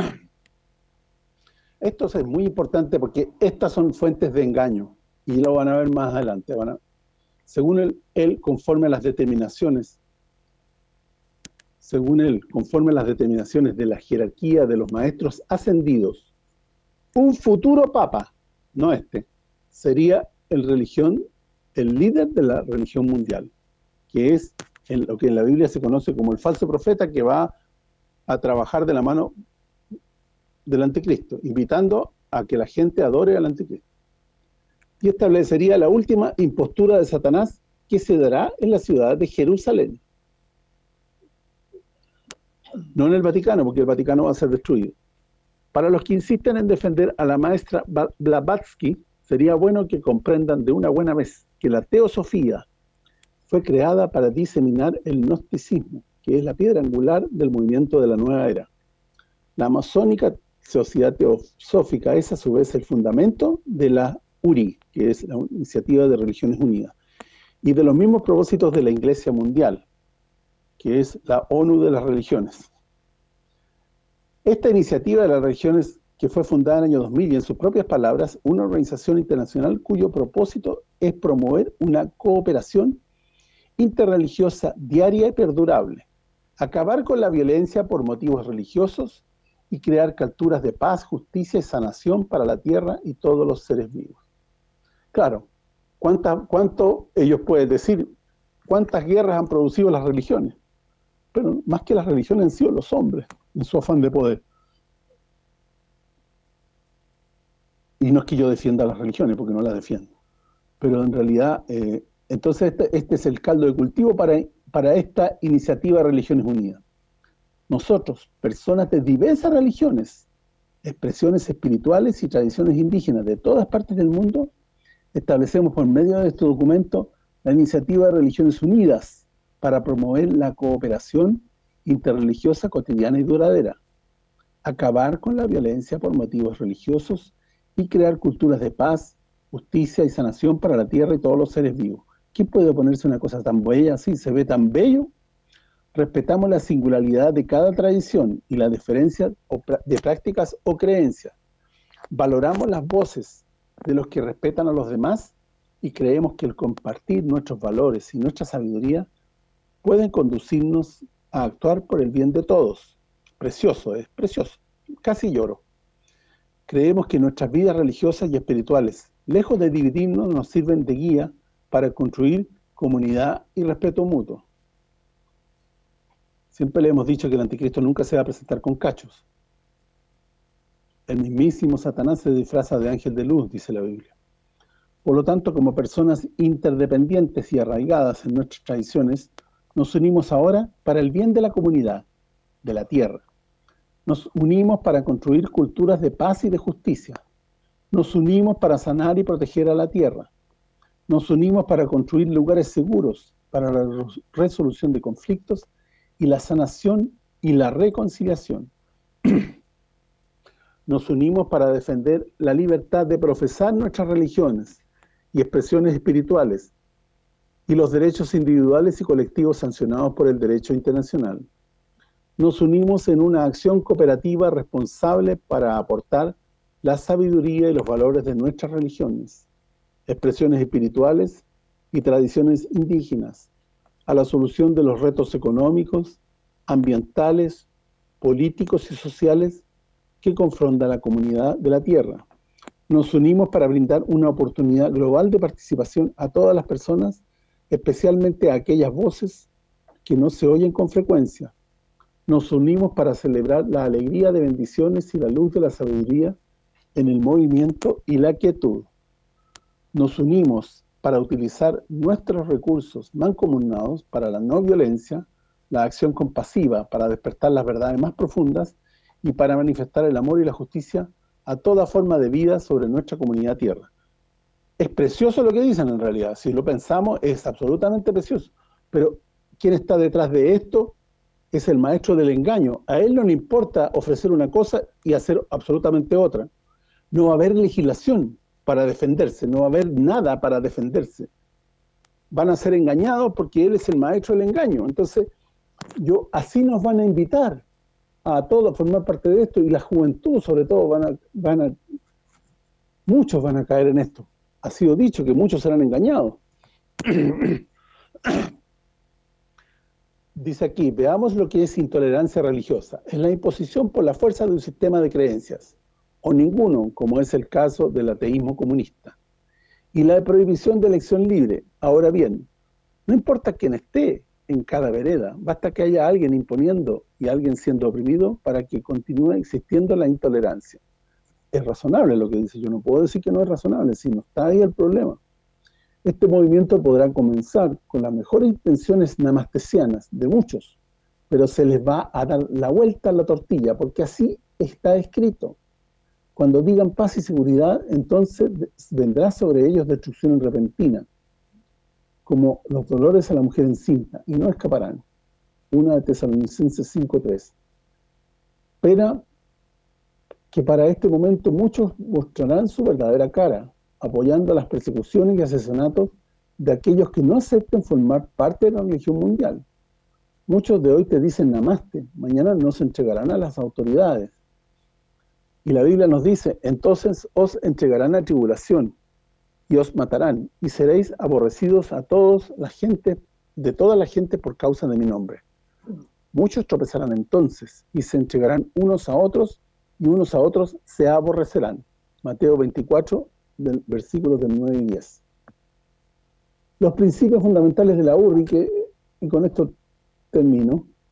Esto es muy importante porque estas son fuentes de engaño, y lo van a ver más adelante. Van a, según él, él, conforme a las determinaciones, según él, conforme a las determinaciones de la jerarquía de los maestros ascendidos, un futuro papa, no este, sería el religión, el líder de la religión mundial, que es en lo que en la Biblia se conoce como el falso profeta, que va a trabajar de la mano del anticristo, invitando a que la gente adore al anticristo. Y establecería la última impostura de Satanás, que se dará en la ciudad de Jerusalén. No en el Vaticano, porque el Vaticano va a ser destruido. Para los que insisten en defender a la maestra Blavatsky, sería bueno que comprendan de una buena vez que la teosofía fue creada para diseminar el gnosticismo, que es la piedra angular del movimiento de la nueva era. La masónica sociedad teosófica es a su vez el fundamento de la U R I, que es la Iniciativa de Religiones Unidas, y de los mismos propósitos de la Iglesia Mundial, que es la ONU de las religiones. Esta iniciativa de las religiones, que fue fundada en el año dos mil, y en sus propias palabras, una organización internacional cuyo propósito es promover una cooperación interreligiosa diaria y perdurable, acabar con la violencia por motivos religiosos y crear culturas de paz, justicia y sanación para la tierra y todos los seres vivos. Claro, ¿cuánta, ¿cuánto ellos pueden decir? ¿Cuántas guerras han producido las religiones? pero más que las religiones han sido los hombres, en su afán de poder. Y no es que yo defienda las religiones, porque no las defiendo, pero en realidad, eh, entonces este, este es el caldo de cultivo para, para esta iniciativa de Religiones Unidas. Nosotros, personas de diversas religiones, expresiones espirituales y tradiciones indígenas de todas partes del mundo, establecemos por medio de este documento la iniciativa de Religiones Unidas para promover la cooperación interreligiosa cotidiana y duradera, acabar con la violencia por motivos religiosos y crear culturas de paz, justicia y sanación para la tierra y todos los seres vivos. ¿Quién puede oponerse a una cosa tan bella así? ¿Se ve tan bello? Respetamos la singularidad de cada tradición y la diferencia de prácticas o creencias. Valoramos las voces de los que respetan a los demás y creemos que el compartir nuestros valores y nuestra sabiduría pueden conducirnos a actuar por el bien de todos. Precioso, es precioso. Casi lloro. Creemos que nuestras vidas religiosas y espirituales, lejos de dividirnos, nos sirven de guía para construir comunidad y respeto mutuo. Siempre le hemos dicho que el anticristo nunca se va a presentar con cachos. El mismísimo Satanás se disfraza de ángel de luz, dice la Biblia. Por lo tanto, como personas interdependientes y arraigadas en nuestras tradiciones, nos unimos ahora para el bien de la comunidad, de la tierra. Nos unimos para construir culturas de paz y de justicia. Nos unimos para sanar y proteger a la tierra. Nos unimos para construir lugares seguros para la resolución de conflictos y la sanación y la reconciliación. Nos unimos para defender la libertad de profesar nuestras religiones y expresiones espirituales y los derechos individuales y colectivos sancionados por el derecho internacional. Nos unimos en una acción cooperativa responsable para aportar la sabiduría y los valores de nuestras religiones, expresiones espirituales y tradiciones indígenas, a la solución de los retos económicos, ambientales, políticos y sociales que confronta la comunidad de la Tierra. Nos unimos para brindar una oportunidad global de participación a todas las personas, especialmente a aquellas voces que no se oyen con frecuencia. Nos unimos para celebrar la alegría de bendiciones y la luz de la sabiduría en el movimiento y la quietud. Nos unimos para utilizar nuestros recursos mancomunados para la no violencia, la acción compasiva para despertar las verdades más profundas y para manifestar el amor y la justicia a toda forma de vida sobre nuestra comunidad tierra. Es precioso lo que dicen en realidad, si lo pensamos es absolutamente precioso, pero ¿quién está detrás de esto? Es el maestro del engaño. A él no le importa ofrecer una cosa y hacer absolutamente otra. No va a haber legislación para defenderse, no va a haber nada para defenderse. Van a ser engañados porque él es el maestro del engaño. Entonces, yo así nos van a invitar a todos a formar parte de esto, y la juventud sobre todo van a, van a muchos van a caer en esto. Ha sido dicho que muchos serán engañados. Dice aquí, veamos lo que es intolerancia religiosa. Es la imposición por la fuerza de un sistema de creencias, o ninguno, como es el caso del ateísmo comunista. Y la prohibición de elección libre. Ahora bien, no importa quién esté en cada vereda, basta que haya alguien imponiendo y alguien siendo oprimido para que continúe existiendo la intolerancia. Es razonable lo que dice, yo no puedo decir que no es razonable, si no está ahí el problema. Este movimiento podrá comenzar con las mejores intenciones namastesianas de muchos, pero se les va a dar la vuelta a la tortilla, porque así está escrito. Cuando digan paz y seguridad, entonces vendrá sobre ellos destrucción repentina, como los dolores a la mujer encinta, y no escaparán. Una de Tesalonicenses cinco tres. Espera que para este momento muchos mostrarán su verdadera cara, apoyando las persecuciones y asesinatos de aquellos que no acepten formar parte de la religión mundial. Muchos de hoy te dicen namaste, mañana no se entregarán a las autoridades. Y la Biblia nos dice, entonces os entregarán a tribulación, y os matarán, y seréis aborrecidos a todos la gente, de toda la gente por causa de mi nombre. Muchos tropezarán entonces, y se entregarán unos a otros, y unos a otros se aborrecerán. Mateo veinticuatro, del, versículos del nueve y diez. Los principios fundamentales de la U R I, que, y con esto termino,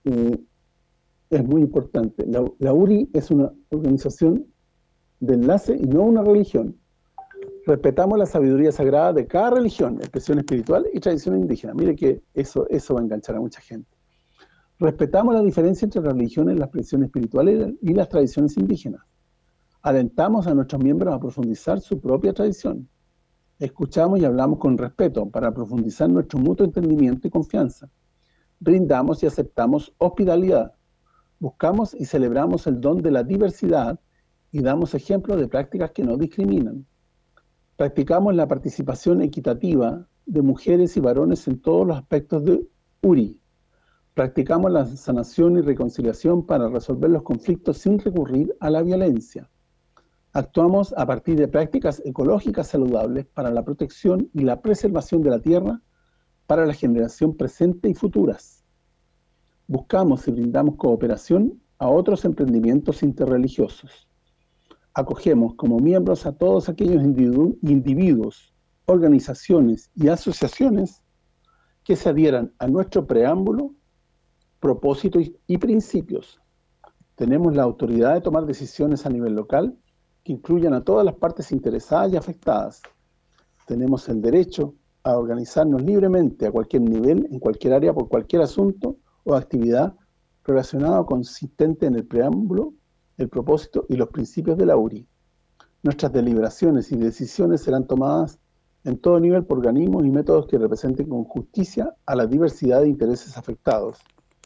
eh, es muy importante. La, la U R I es una organización de enlace y no una religión. Respetamos la sabiduría sagrada de cada religión, expresión espiritual y tradición indígena. Mire que eso, eso va a enganchar a mucha gente. Respetamos la diferencia entre religiones, la expresión espiritual y las tradiciones indígenas. Alentamos a nuestros miembros a profundizar su propia tradición. Escuchamos y hablamos con respeto para profundizar nuestro mutuo entendimiento y confianza. Brindamos y aceptamos hospitalidad. Buscamos y celebramos el don de la diversidad y damos ejemplos de prácticas que no discriminan. Practicamos la participación equitativa de mujeres y varones en todos los aspectos de U R I. Practicamos la sanación y reconciliación para resolver los conflictos sin recurrir a la violencia. Actuamos a partir de prácticas ecológicas saludables para la protección y la preservación de la tierra para la generación presente y futuras. Buscamos y brindamos cooperación a otros emprendimientos interreligiosos. Acogemos como miembros a todos aquellos individu individuos, organizaciones y asociaciones que se adhieran a nuestro preámbulo, propósito y, y principios. Tenemos la autoridad de tomar decisiones a nivel local que incluyan a todas las partes interesadas y afectadas. Tenemos el derecho a organizarnos libremente a cualquier nivel, en cualquier área, por cualquier asunto o actividad relacionada o consistente en el preámbulo, el propósito y los principios de la U R I. Nuestras deliberaciones y decisiones serán tomadas en todo nivel por organismos y métodos que representen con justicia a la diversidad de intereses afectados.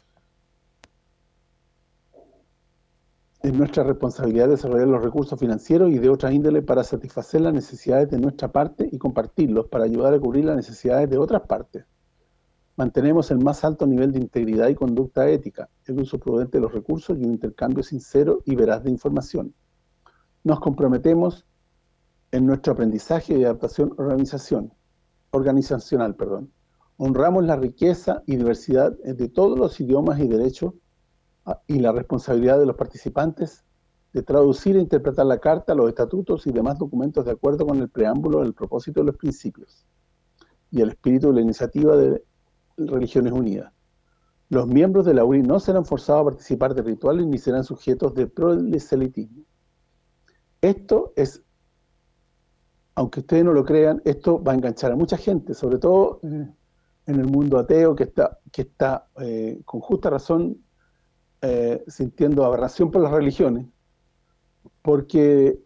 Es nuestra responsabilidad desarrollar los recursos financieros y de otra índole para satisfacer las necesidades de nuestra parte y compartirlos para ayudar a cubrir las necesidades de otras partes. Mantenemos el más alto nivel de integridad y conducta ética, el uso prudente de los recursos y un intercambio sincero y veraz de información. Nos comprometemos en nuestro aprendizaje y adaptación organización, organizacional. Perdón. Honramos la riqueza y diversidad de todos los idiomas y derechos y la responsabilidad de los participantes de traducir e interpretar la carta, los estatutos y demás documentos de acuerdo con el preámbulo, el propósito de los principios y el espíritu de la iniciativa de Religiones Unidas. Los miembros de la U R I no serán forzados a participar de rituales ni serán sujetos de proselitismo. Esto es, aunque ustedes no lo crean, esto va a enganchar a mucha gente, sobre todo en el mundo ateo que está, que está eh, con justa razón eh, sintiendo aberración por las religiones, porque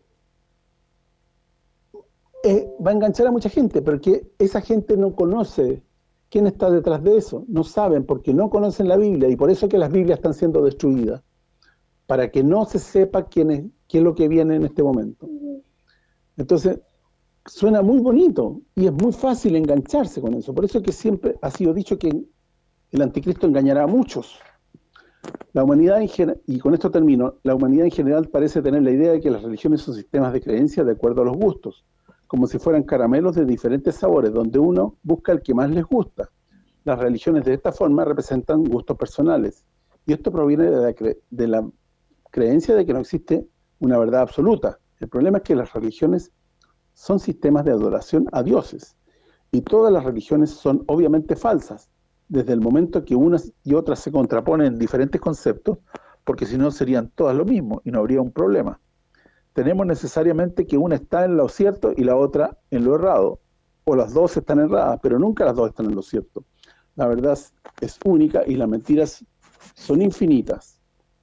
eh, va a enganchar a mucha gente, porque esa gente no conoce quién está detrás de eso, no saben porque no conocen la Biblia y por eso que las Biblias están siendo destruidas, para que no se sepa quién es, qué es lo que viene en este momento. Entonces, suena muy bonito y es muy fácil engancharse con eso, por eso es que siempre ha sido dicho que el anticristo engañará a muchos. La humanidad, en general, y con esto termino, la humanidad en general parece tener la idea de que las religiones son sistemas de creencias de acuerdo a los gustos, como si fueran caramelos de diferentes sabores, donde uno busca el que más les gusta. Las religiones de esta forma representan gustos personales, y esto proviene de la, cre de la creencia de que no existe una verdad absoluta. El problema es que las religiones son sistemas de adoración a dioses, y todas las religiones son obviamente falsas, desde el momento que unas y otras se contraponen en diferentes conceptos, porque si no serían todas lo mismo, y no habría un problema. Tenemos necesariamente que una está en lo cierto y la otra en lo errado, o las dos están erradas, pero nunca las dos están en lo cierto. La verdad es única y las mentiras son infinitas.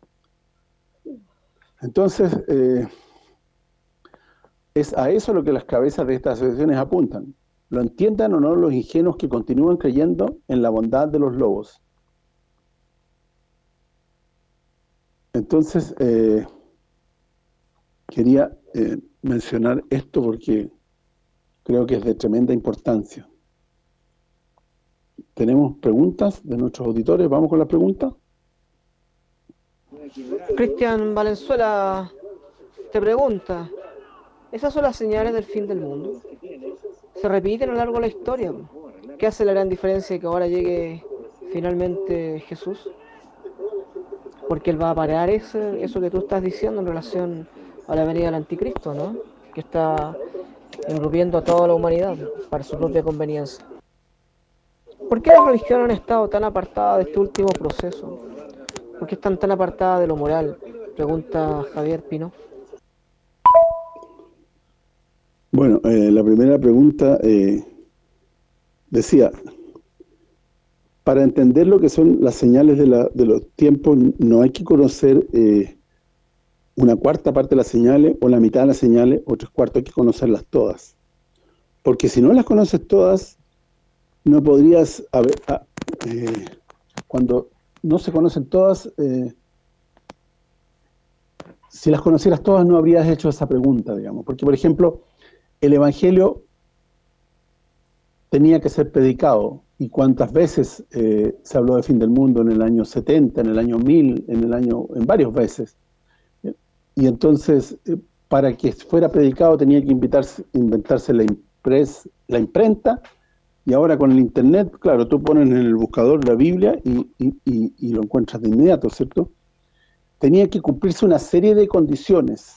Entonces, eh, es a eso lo que las cabezas de estas asociaciones apuntan. Lo entiendan o no los ingenuos que continúan creyendo en la bondad de los lobos. Entonces, eh, quería eh, mencionar esto porque creo que es de tremenda importancia. ¿Tenemos preguntas de nuestros auditores? ¿Vamos con las preguntas? Cristian Valenzuela te pregunta, ¿esas son las señales del fin del mundo? ¿Se repiten a lo largo de la historia? ¿Qué hace la gran diferencia de que ahora llegue finalmente Jesús? Porque Él va a parar ese, eso que tú estás diciendo en relación a la venida del anticristo, ¿no? Que está envolviendo a toda la humanidad para su propia conveniencia. ¿Por qué las religiones han estado tan apartadas de este último proceso? ¿Por qué están tan apartadas de lo moral? Pregunta Javier Pino. Bueno, eh, la primera pregunta eh, decía, para entender lo que son las señales de, la, de los tiempos, no hay que conocer eh, una cuarta parte de las señales, o la mitad de las señales, o tres cuartos, hay que conocerlas todas. Porque si no las conoces todas, no podrías haber... Ah, eh, cuando no se conocen todas, eh, si las conocieras todas no habrías hecho esa pregunta, digamos. Porque, por ejemplo, el Evangelio tenía que ser predicado, y cuántas veces eh, se habló de fin del mundo en el año setenta, en el año mil, en el año en varias veces. Y entonces, eh, para que fuera predicado tenía que invitarse, inventarse la, impres, la imprenta, y ahora con el internet, claro, tú pones en el buscador la Biblia y, y, y, y lo encuentras de inmediato, ¿cierto? Tenía que cumplirse una serie de condiciones.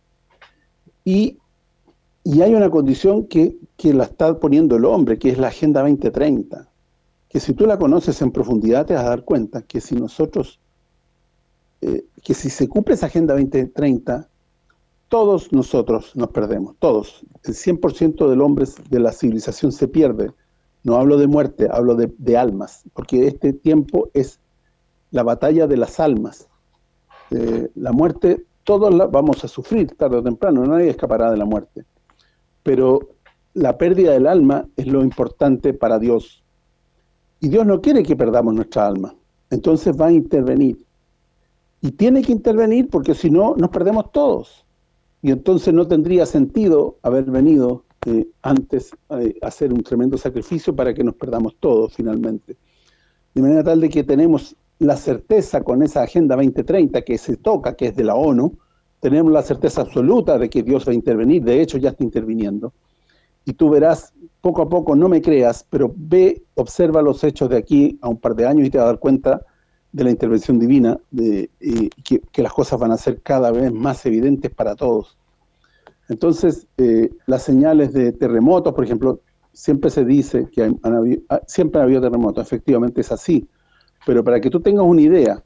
Y, y hay una condición que, que la está poniendo el hombre, que es la Agenda veinte treinta. Que si tú la conoces en profundidad te vas a dar cuenta que si nosotros, eh, que si se cumple esa Agenda veinte treinta, todos nosotros nos perdemos, todos. El cien por ciento del hombre de la civilización se pierde. No hablo de muerte, hablo de, de almas, porque este tiempo es la batalla de las almas. Eh, la muerte, todos la vamos a sufrir tarde o temprano, nadie escapará de la muerte. Pero la pérdida del alma es lo importante para Dios. Y Dios no quiere que perdamos nuestra alma. Entonces va a intervenir. Y tiene que intervenir porque si no, nos perdemos todos. Y entonces no tendría sentido haber venido eh, antes eh, a hacer un tremendo sacrificio para que nos perdamos todos finalmente. De manera tal de que tenemos la certeza con esa Agenda veinte treinta que se toca, que es de la ONU, tenemos la certeza absoluta de que Dios va a intervenir, de hecho ya está interviniendo. Y tú verás, poco a poco, no me creas, pero ve, observa los hechos de aquí a un par de años y te vas a dar cuenta de la intervención divina, de eh, que, que las cosas van a ser cada vez más evidentes para todos. Entonces, eh, las señales de terremotos, por ejemplo, siempre se dice que han, han habido, siempre ha habido terremotos, efectivamente es así, pero para que tú tengas una idea,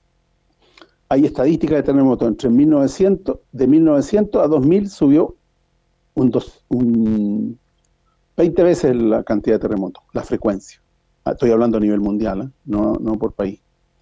hay estadísticas de terremotos entre mil novecientos, de mil novecientos a dos mil subió un, dos, un veinte veces la cantidad de terremotos, la frecuencia. Estoy hablando a nivel mundial, ¿eh? no, no por país.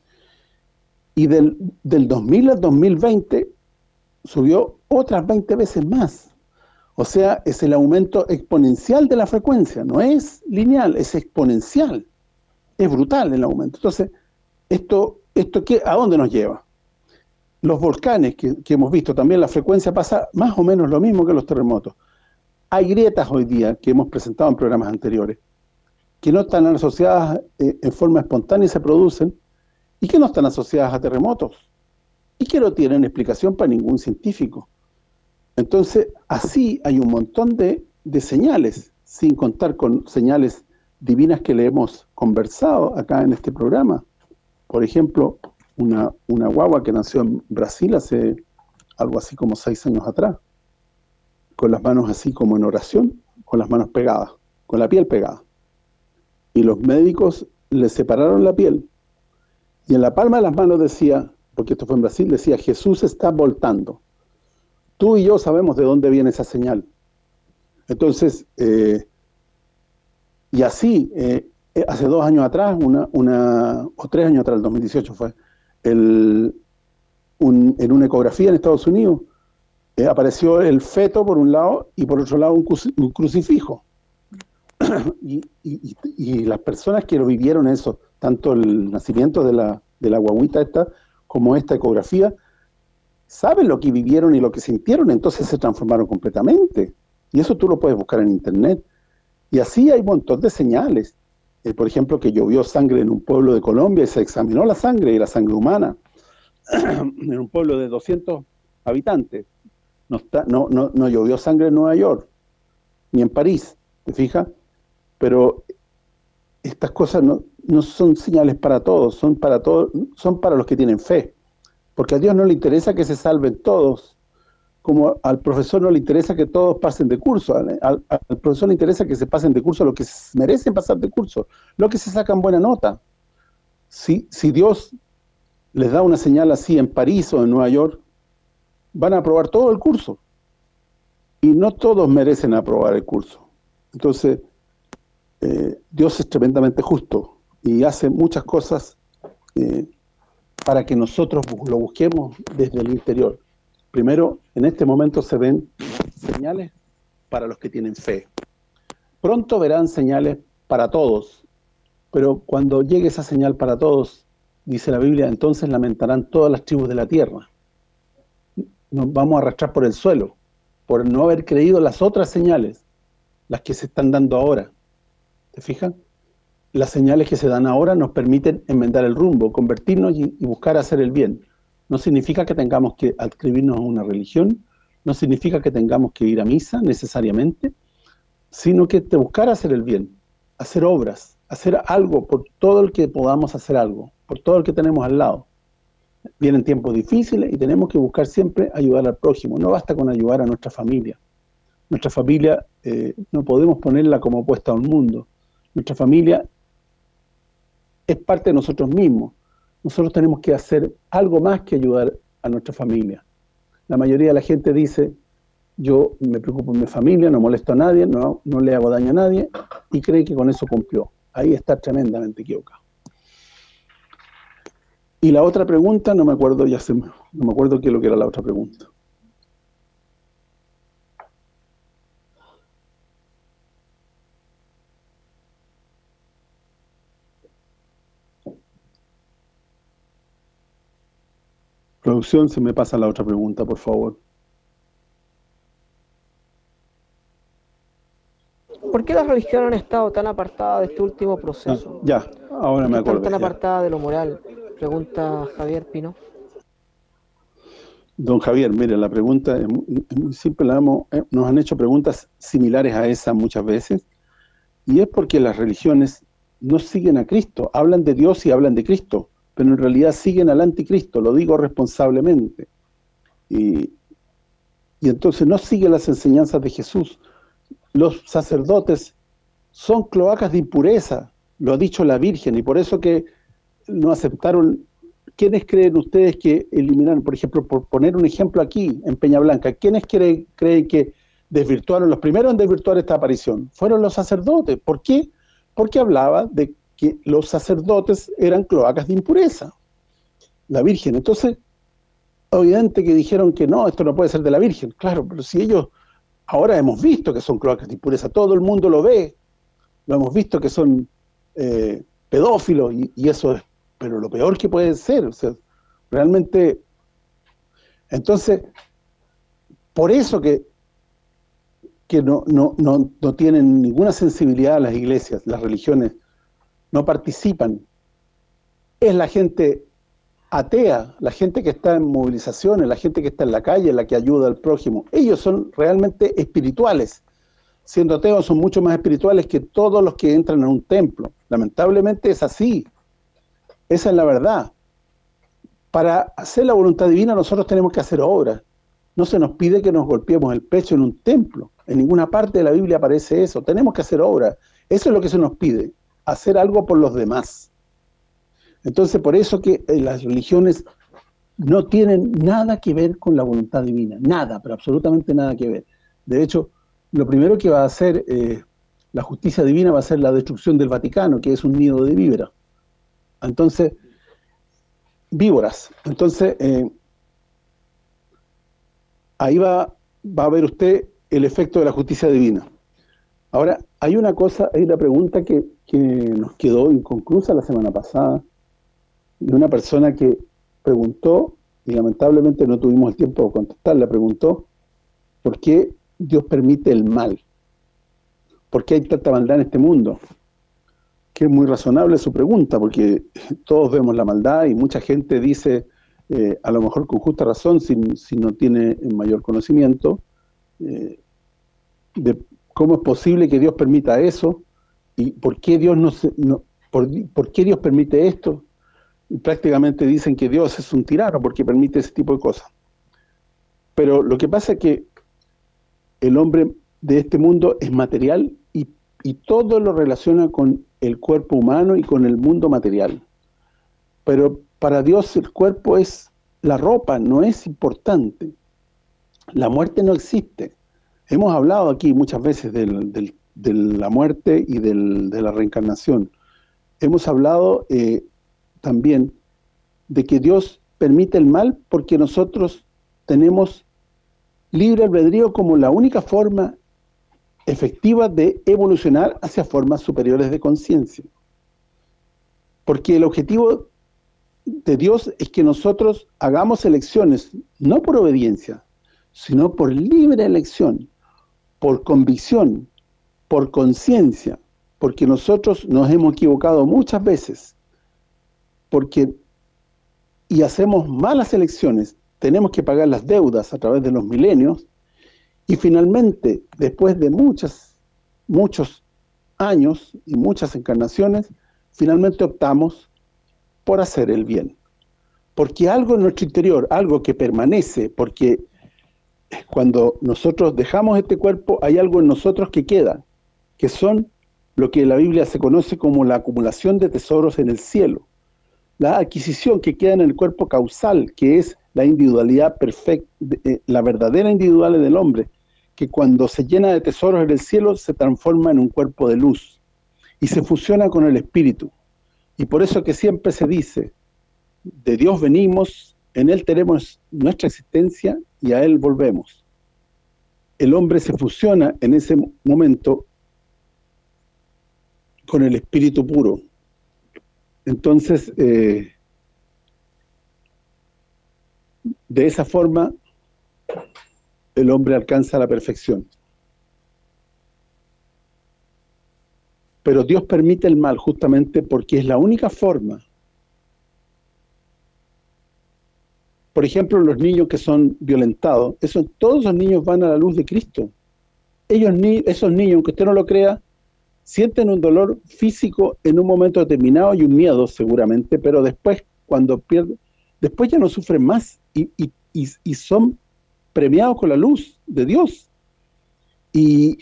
Y del, del dos mil al dos mil veinte subió otras veinte veces más. O sea, es el aumento exponencial de la frecuencia, no es lineal, es exponencial. Es brutal el aumento. Entonces, esto, esto ¿qué, ¿a dónde nos lleva? Los volcanes que, que hemos visto también, la frecuencia pasa más o menos lo mismo que los terremotos. Hay grietas hoy día que hemos presentado en programas anteriores, que no están asociadas eh, en forma espontánea y se producen, y que no están asociadas a terremotos, y que no tienen explicación para ningún científico. Entonces, así hay un montón de, de señales, sin contar con señales divinas que le hemos conversado acá en este programa. Por ejemplo, una, una guagua que nació en Brasil hace algo así como seis años atrás, con las manos así como en oración, con las manos pegadas, con la piel pegada. Y los médicos le separaron la piel, y en la palma de las manos decía, porque esto fue en Brasil, decía, Jesús está voltando. Tú y yo sabemos de dónde viene esa señal. Entonces, eh, y así, eh, hace dos años atrás, una, una o tres años atrás, el dos mil dieciocho fue, el, un, en una ecografía en Estados Unidos, eh, apareció el feto por un lado y por otro lado un, cruci un crucifijo. y, y, y las personas que lo vivieron eso, tanto el nacimiento de la, de la guaguita esta, como esta ecografía, saben lo que vivieron y lo que sintieron, entonces se transformaron completamente. Y eso tú lo puedes buscar en internet. Y así hay un montón de señales. Eh, por ejemplo, que llovió sangre en un pueblo de Colombia y se examinó la sangre, y la sangre humana, en un pueblo de doscientos habitantes. No, está, no, no, no llovió sangre en Nueva York, ni en París, ¿te fijas? Pero estas cosas no, no son señales para todos, son para todos, son para los que tienen fe. Porque a Dios no le interesa que se salven todos, como al profesor no le interesa que todos pasen de curso, al, al, al profesor le interesa que se pasen de curso los que merecen pasar de curso, los que se sacan buena nota. Si, si Dios les da una señal así en París o en Nueva York, van a aprobar todo el curso. Y no todos merecen aprobar el curso. Entonces, eh, Dios es tremendamente justo y hace muchas cosas eh, para que nosotros lo busquemos desde el interior. Primero, en este momento se ven señales para los que tienen fe. Pronto verán señales para todos, pero cuando llegue esa señal para todos, dice la Biblia, entonces lamentarán todas las tribus de la tierra. Nos vamos a arrastrar por el suelo, por no haber creído las otras señales, las que se están dando ahora. ¿Te fijas? Las señales que se dan ahora nos permiten enmendar el rumbo, convertirnos y, y buscar hacer el bien. No significa que tengamos que adscribirnos a una religión, no significa que tengamos que ir a misa necesariamente, sino que te buscar hacer el bien, hacer obras, hacer algo por todo el que podamos hacer algo, por todo el que tenemos al lado. Vienen tiempos difíciles y tenemos que buscar siempre ayudar al prójimo. No basta con ayudar a nuestra familia. Nuestra familia eh, no podemos ponerla como puesta a un mundo. Nuestra familia es parte de nosotros mismos. Nosotros tenemos que hacer algo más que ayudar a nuestra familia. La mayoría de la gente dice, yo me preocupo por mi familia, no molesto a nadie, no, no le hago daño a nadie, y cree que con eso cumplió. Ahí está tremendamente equivocado. Y la otra pregunta, no me acuerdo, ya se, no me acuerdo qué es lo que era la otra pregunta. Producción, se me pasa la otra pregunta, por favor. ¿Por qué las religiones han estado tan apartadas de este último proceso? Ah, ya, ahora me acuerdo. Están tan ya. apartadas de lo moral, pregunta Javier Pino. Don Javier, mire, la pregunta es muy, es muy simple, la hemos, eh, nos han hecho preguntas similares a esa muchas veces, y es porque las religiones no siguen a Cristo, hablan de Dios y hablan de Cristo, pero en realidad siguen al anticristo, lo digo responsablemente. Y, y entonces no siguen las enseñanzas de Jesús. Los sacerdotes son cloacas de impureza, lo ha dicho la Virgen, y por eso que no aceptaron. ¿Quiénes creen ustedes que eliminaron, por ejemplo, por poner un ejemplo aquí, en Peña Blanca, quiénes creen, creen que desvirtuaron, los primeros en desvirtuar esta aparición? Fueron los sacerdotes. ¿Por qué? Porque hablaba de que los sacerdotes eran cloacas de impureza, la Virgen. Entonces, obviamente que dijeron que no, esto no puede ser de la Virgen. Claro, pero si ellos, ahora hemos visto que son cloacas de impureza, todo el mundo lo ve, lo hemos visto que son eh, pedófilos, y, y eso es, pero lo peor que puede ser, o sea, realmente, entonces, por eso que, que no, no, no, no tienen ninguna sensibilidad las iglesias, las religiones, no participan, es la gente atea, la gente que está en movilizaciones, la gente que está en la calle, la que ayuda al prójimo. Ellos son realmente espirituales. Siendo ateos son mucho más espirituales que todos los que entran a un templo. Lamentablemente es así. Esa es la verdad. Para hacer la voluntad divina nosotros tenemos que hacer obras. No se nos pide que nos golpeemos el pecho en un templo. En ninguna parte de la Biblia aparece eso. Tenemos que hacer obras. Eso es lo que se nos pide. Hacer algo por los demás. Entonces, por eso que eh, las religiones no tienen nada que ver con la voluntad divina. Nada, pero absolutamente nada que ver. De hecho, lo primero que va a hacer eh, la justicia divina va a ser la destrucción del Vaticano, que es un nido de víboras. Entonces, víboras. Entonces, eh, ahí va, va a ver usted el efecto de la justicia divina. Ahora, hay una cosa, hay una pregunta que, que nos quedó inconclusa la semana pasada, de una persona que preguntó, y lamentablemente no tuvimos el tiempo de contestarla, preguntó, ¿por qué Dios permite el mal? ¿Por qué hay tanta maldad en este mundo? Que es muy razonable su pregunta, porque todos vemos la maldad y mucha gente dice, eh, a lo mejor con justa razón, si, si no tiene mayor conocimiento, eh, de cómo es posible que Dios permita eso, y por qué Dios no, se, no por, por qué Dios permite esto. Y prácticamente dicen que Dios es un tirano porque permite ese tipo de cosas. Pero lo que pasa es que el hombre de este mundo es material y, y todo lo relaciona con el cuerpo humano y con el mundo material. Pero Para Dios el cuerpo es la ropa, no es importante. La muerte no existe. Hemos hablado aquí muchas veces del, del, de la muerte y del, de la reencarnación. Hemos hablado eh, también de que Dios permite el mal porque nosotros tenemos libre albedrío como la única forma efectiva de evolucionar hacia formas superiores de conciencia. Porque el objetivo de Dios es que nosotros hagamos elecciones, no por obediencia, sino por libre elección, por convicción, por conciencia, porque nosotros nos hemos equivocado muchas veces, porque y hacemos malas elecciones, tenemos que pagar las deudas a través de los milenios, y finalmente, después de muchas, muchos años y muchas encarnaciones, finalmente optamos por hacer el bien. Porque algo en nuestro interior, algo que permanece, porque cuando nosotros dejamos este cuerpo, hay algo en nosotros que queda, que son lo que en la Biblia se conoce como la acumulación de tesoros en el cielo. La adquisición que queda en el cuerpo causal, que es la individualidad perfecta, eh, la verdadera individualidad del hombre, que cuando se llena de tesoros en el cielo se transforma en un cuerpo de luz y se fusiona con el espíritu. Y por eso que siempre se dice, de Dios venimos, en Él tenemos nuestra existencia y a Él volvemos. El hombre se fusiona en ese momento con el espíritu puro. Entonces, eh, de esa forma, el hombre alcanza la perfección. Pero Dios permite el mal justamente porque es la única forma. Por ejemplo, los niños que son violentados, eso, todos los niños van a la luz de Cristo. Ellos ni, esos niños, aunque usted no lo crea, sienten un dolor físico en un momento determinado y un miedo seguramente, pero después, cuando pierden, después ya no sufren más y, y, y, y son premiados con la luz de Dios. Y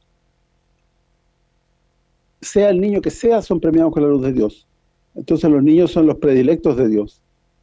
sea el niño que sea, son premiados con la luz de Dios. Entonces los niños son los predilectos de Dios.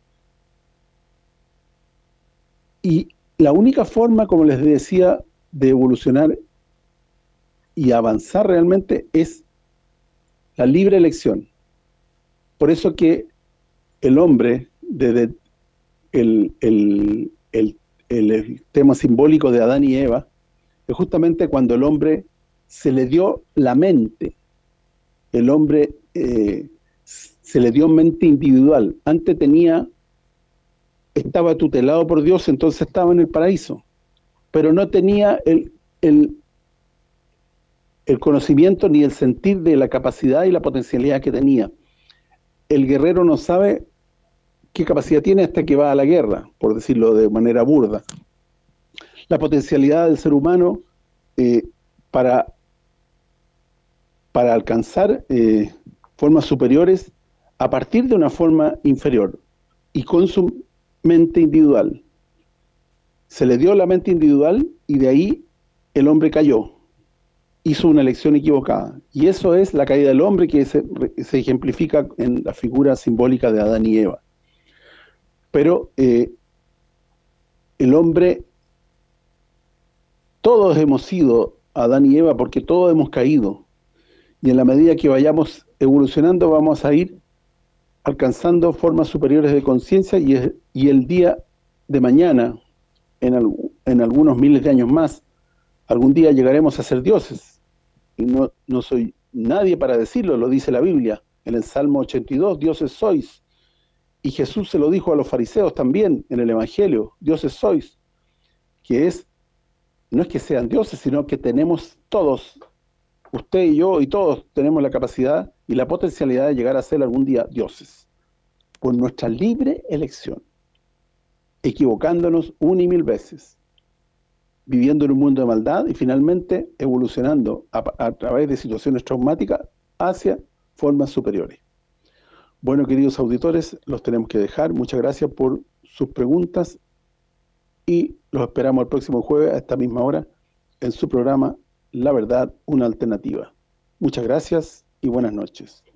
Y la única forma, como les decía, de evolucionar y avanzar realmente es la libre elección. Por eso que el hombre, desde el, el, el, el, el tema simbólico de Adán y Eva, es justamente cuando el hombre se le dio la mente, el hombre eh, se le dio mente individual. Antes tenía, estaba tutelado por Dios, entonces estaba en el paraíso, pero no tenía el, el, el conocimiento ni el sentir de la capacidad y la potencialidad que tenía. El guerrero no sabe qué capacidad tiene hasta que va a la guerra, por decirlo de manera burda. La potencialidad del ser humano eh, para, para alcanzar eh, formas superiores a partir de una forma inferior y con su mente individual. Se le dio la mente individual y de ahí el hombre cayó. Hizo una elección equivocada. Y eso es la caída del hombre que se, se ejemplifica en la figura simbólica de Adán y Eva. Pero eh, el hombre, todos hemos sido Adán y Eva porque todos hemos caído. Y en la medida que vayamos evolucionando vamos a ir alcanzando formas superiores de conciencia y, y el día de mañana, en, al, en algunos miles de años más, algún día llegaremos a ser dioses. Y no, no soy nadie para decirlo, lo dice la Biblia. En el Salmo ochenta y dos, dioses sois. Y Jesús se lo dijo a los fariseos también en el Evangelio, dioses sois. Que es, no es que sean dioses, sino que tenemos todos, usted y yo y todos tenemos la capacidad y la potencialidad de llegar a ser algún día dioses, por nuestra libre elección, equivocándonos una y mil veces, viviendo en un mundo de maldad y finalmente evolucionando a, a través de situaciones traumáticas hacia formas superiores. Bueno, queridos auditores, los tenemos que dejar. Muchas gracias por sus preguntas y los esperamos el próximo jueves a esta misma hora en su programa La Verdad, una Alternativa. Muchas gracias y buenas noches.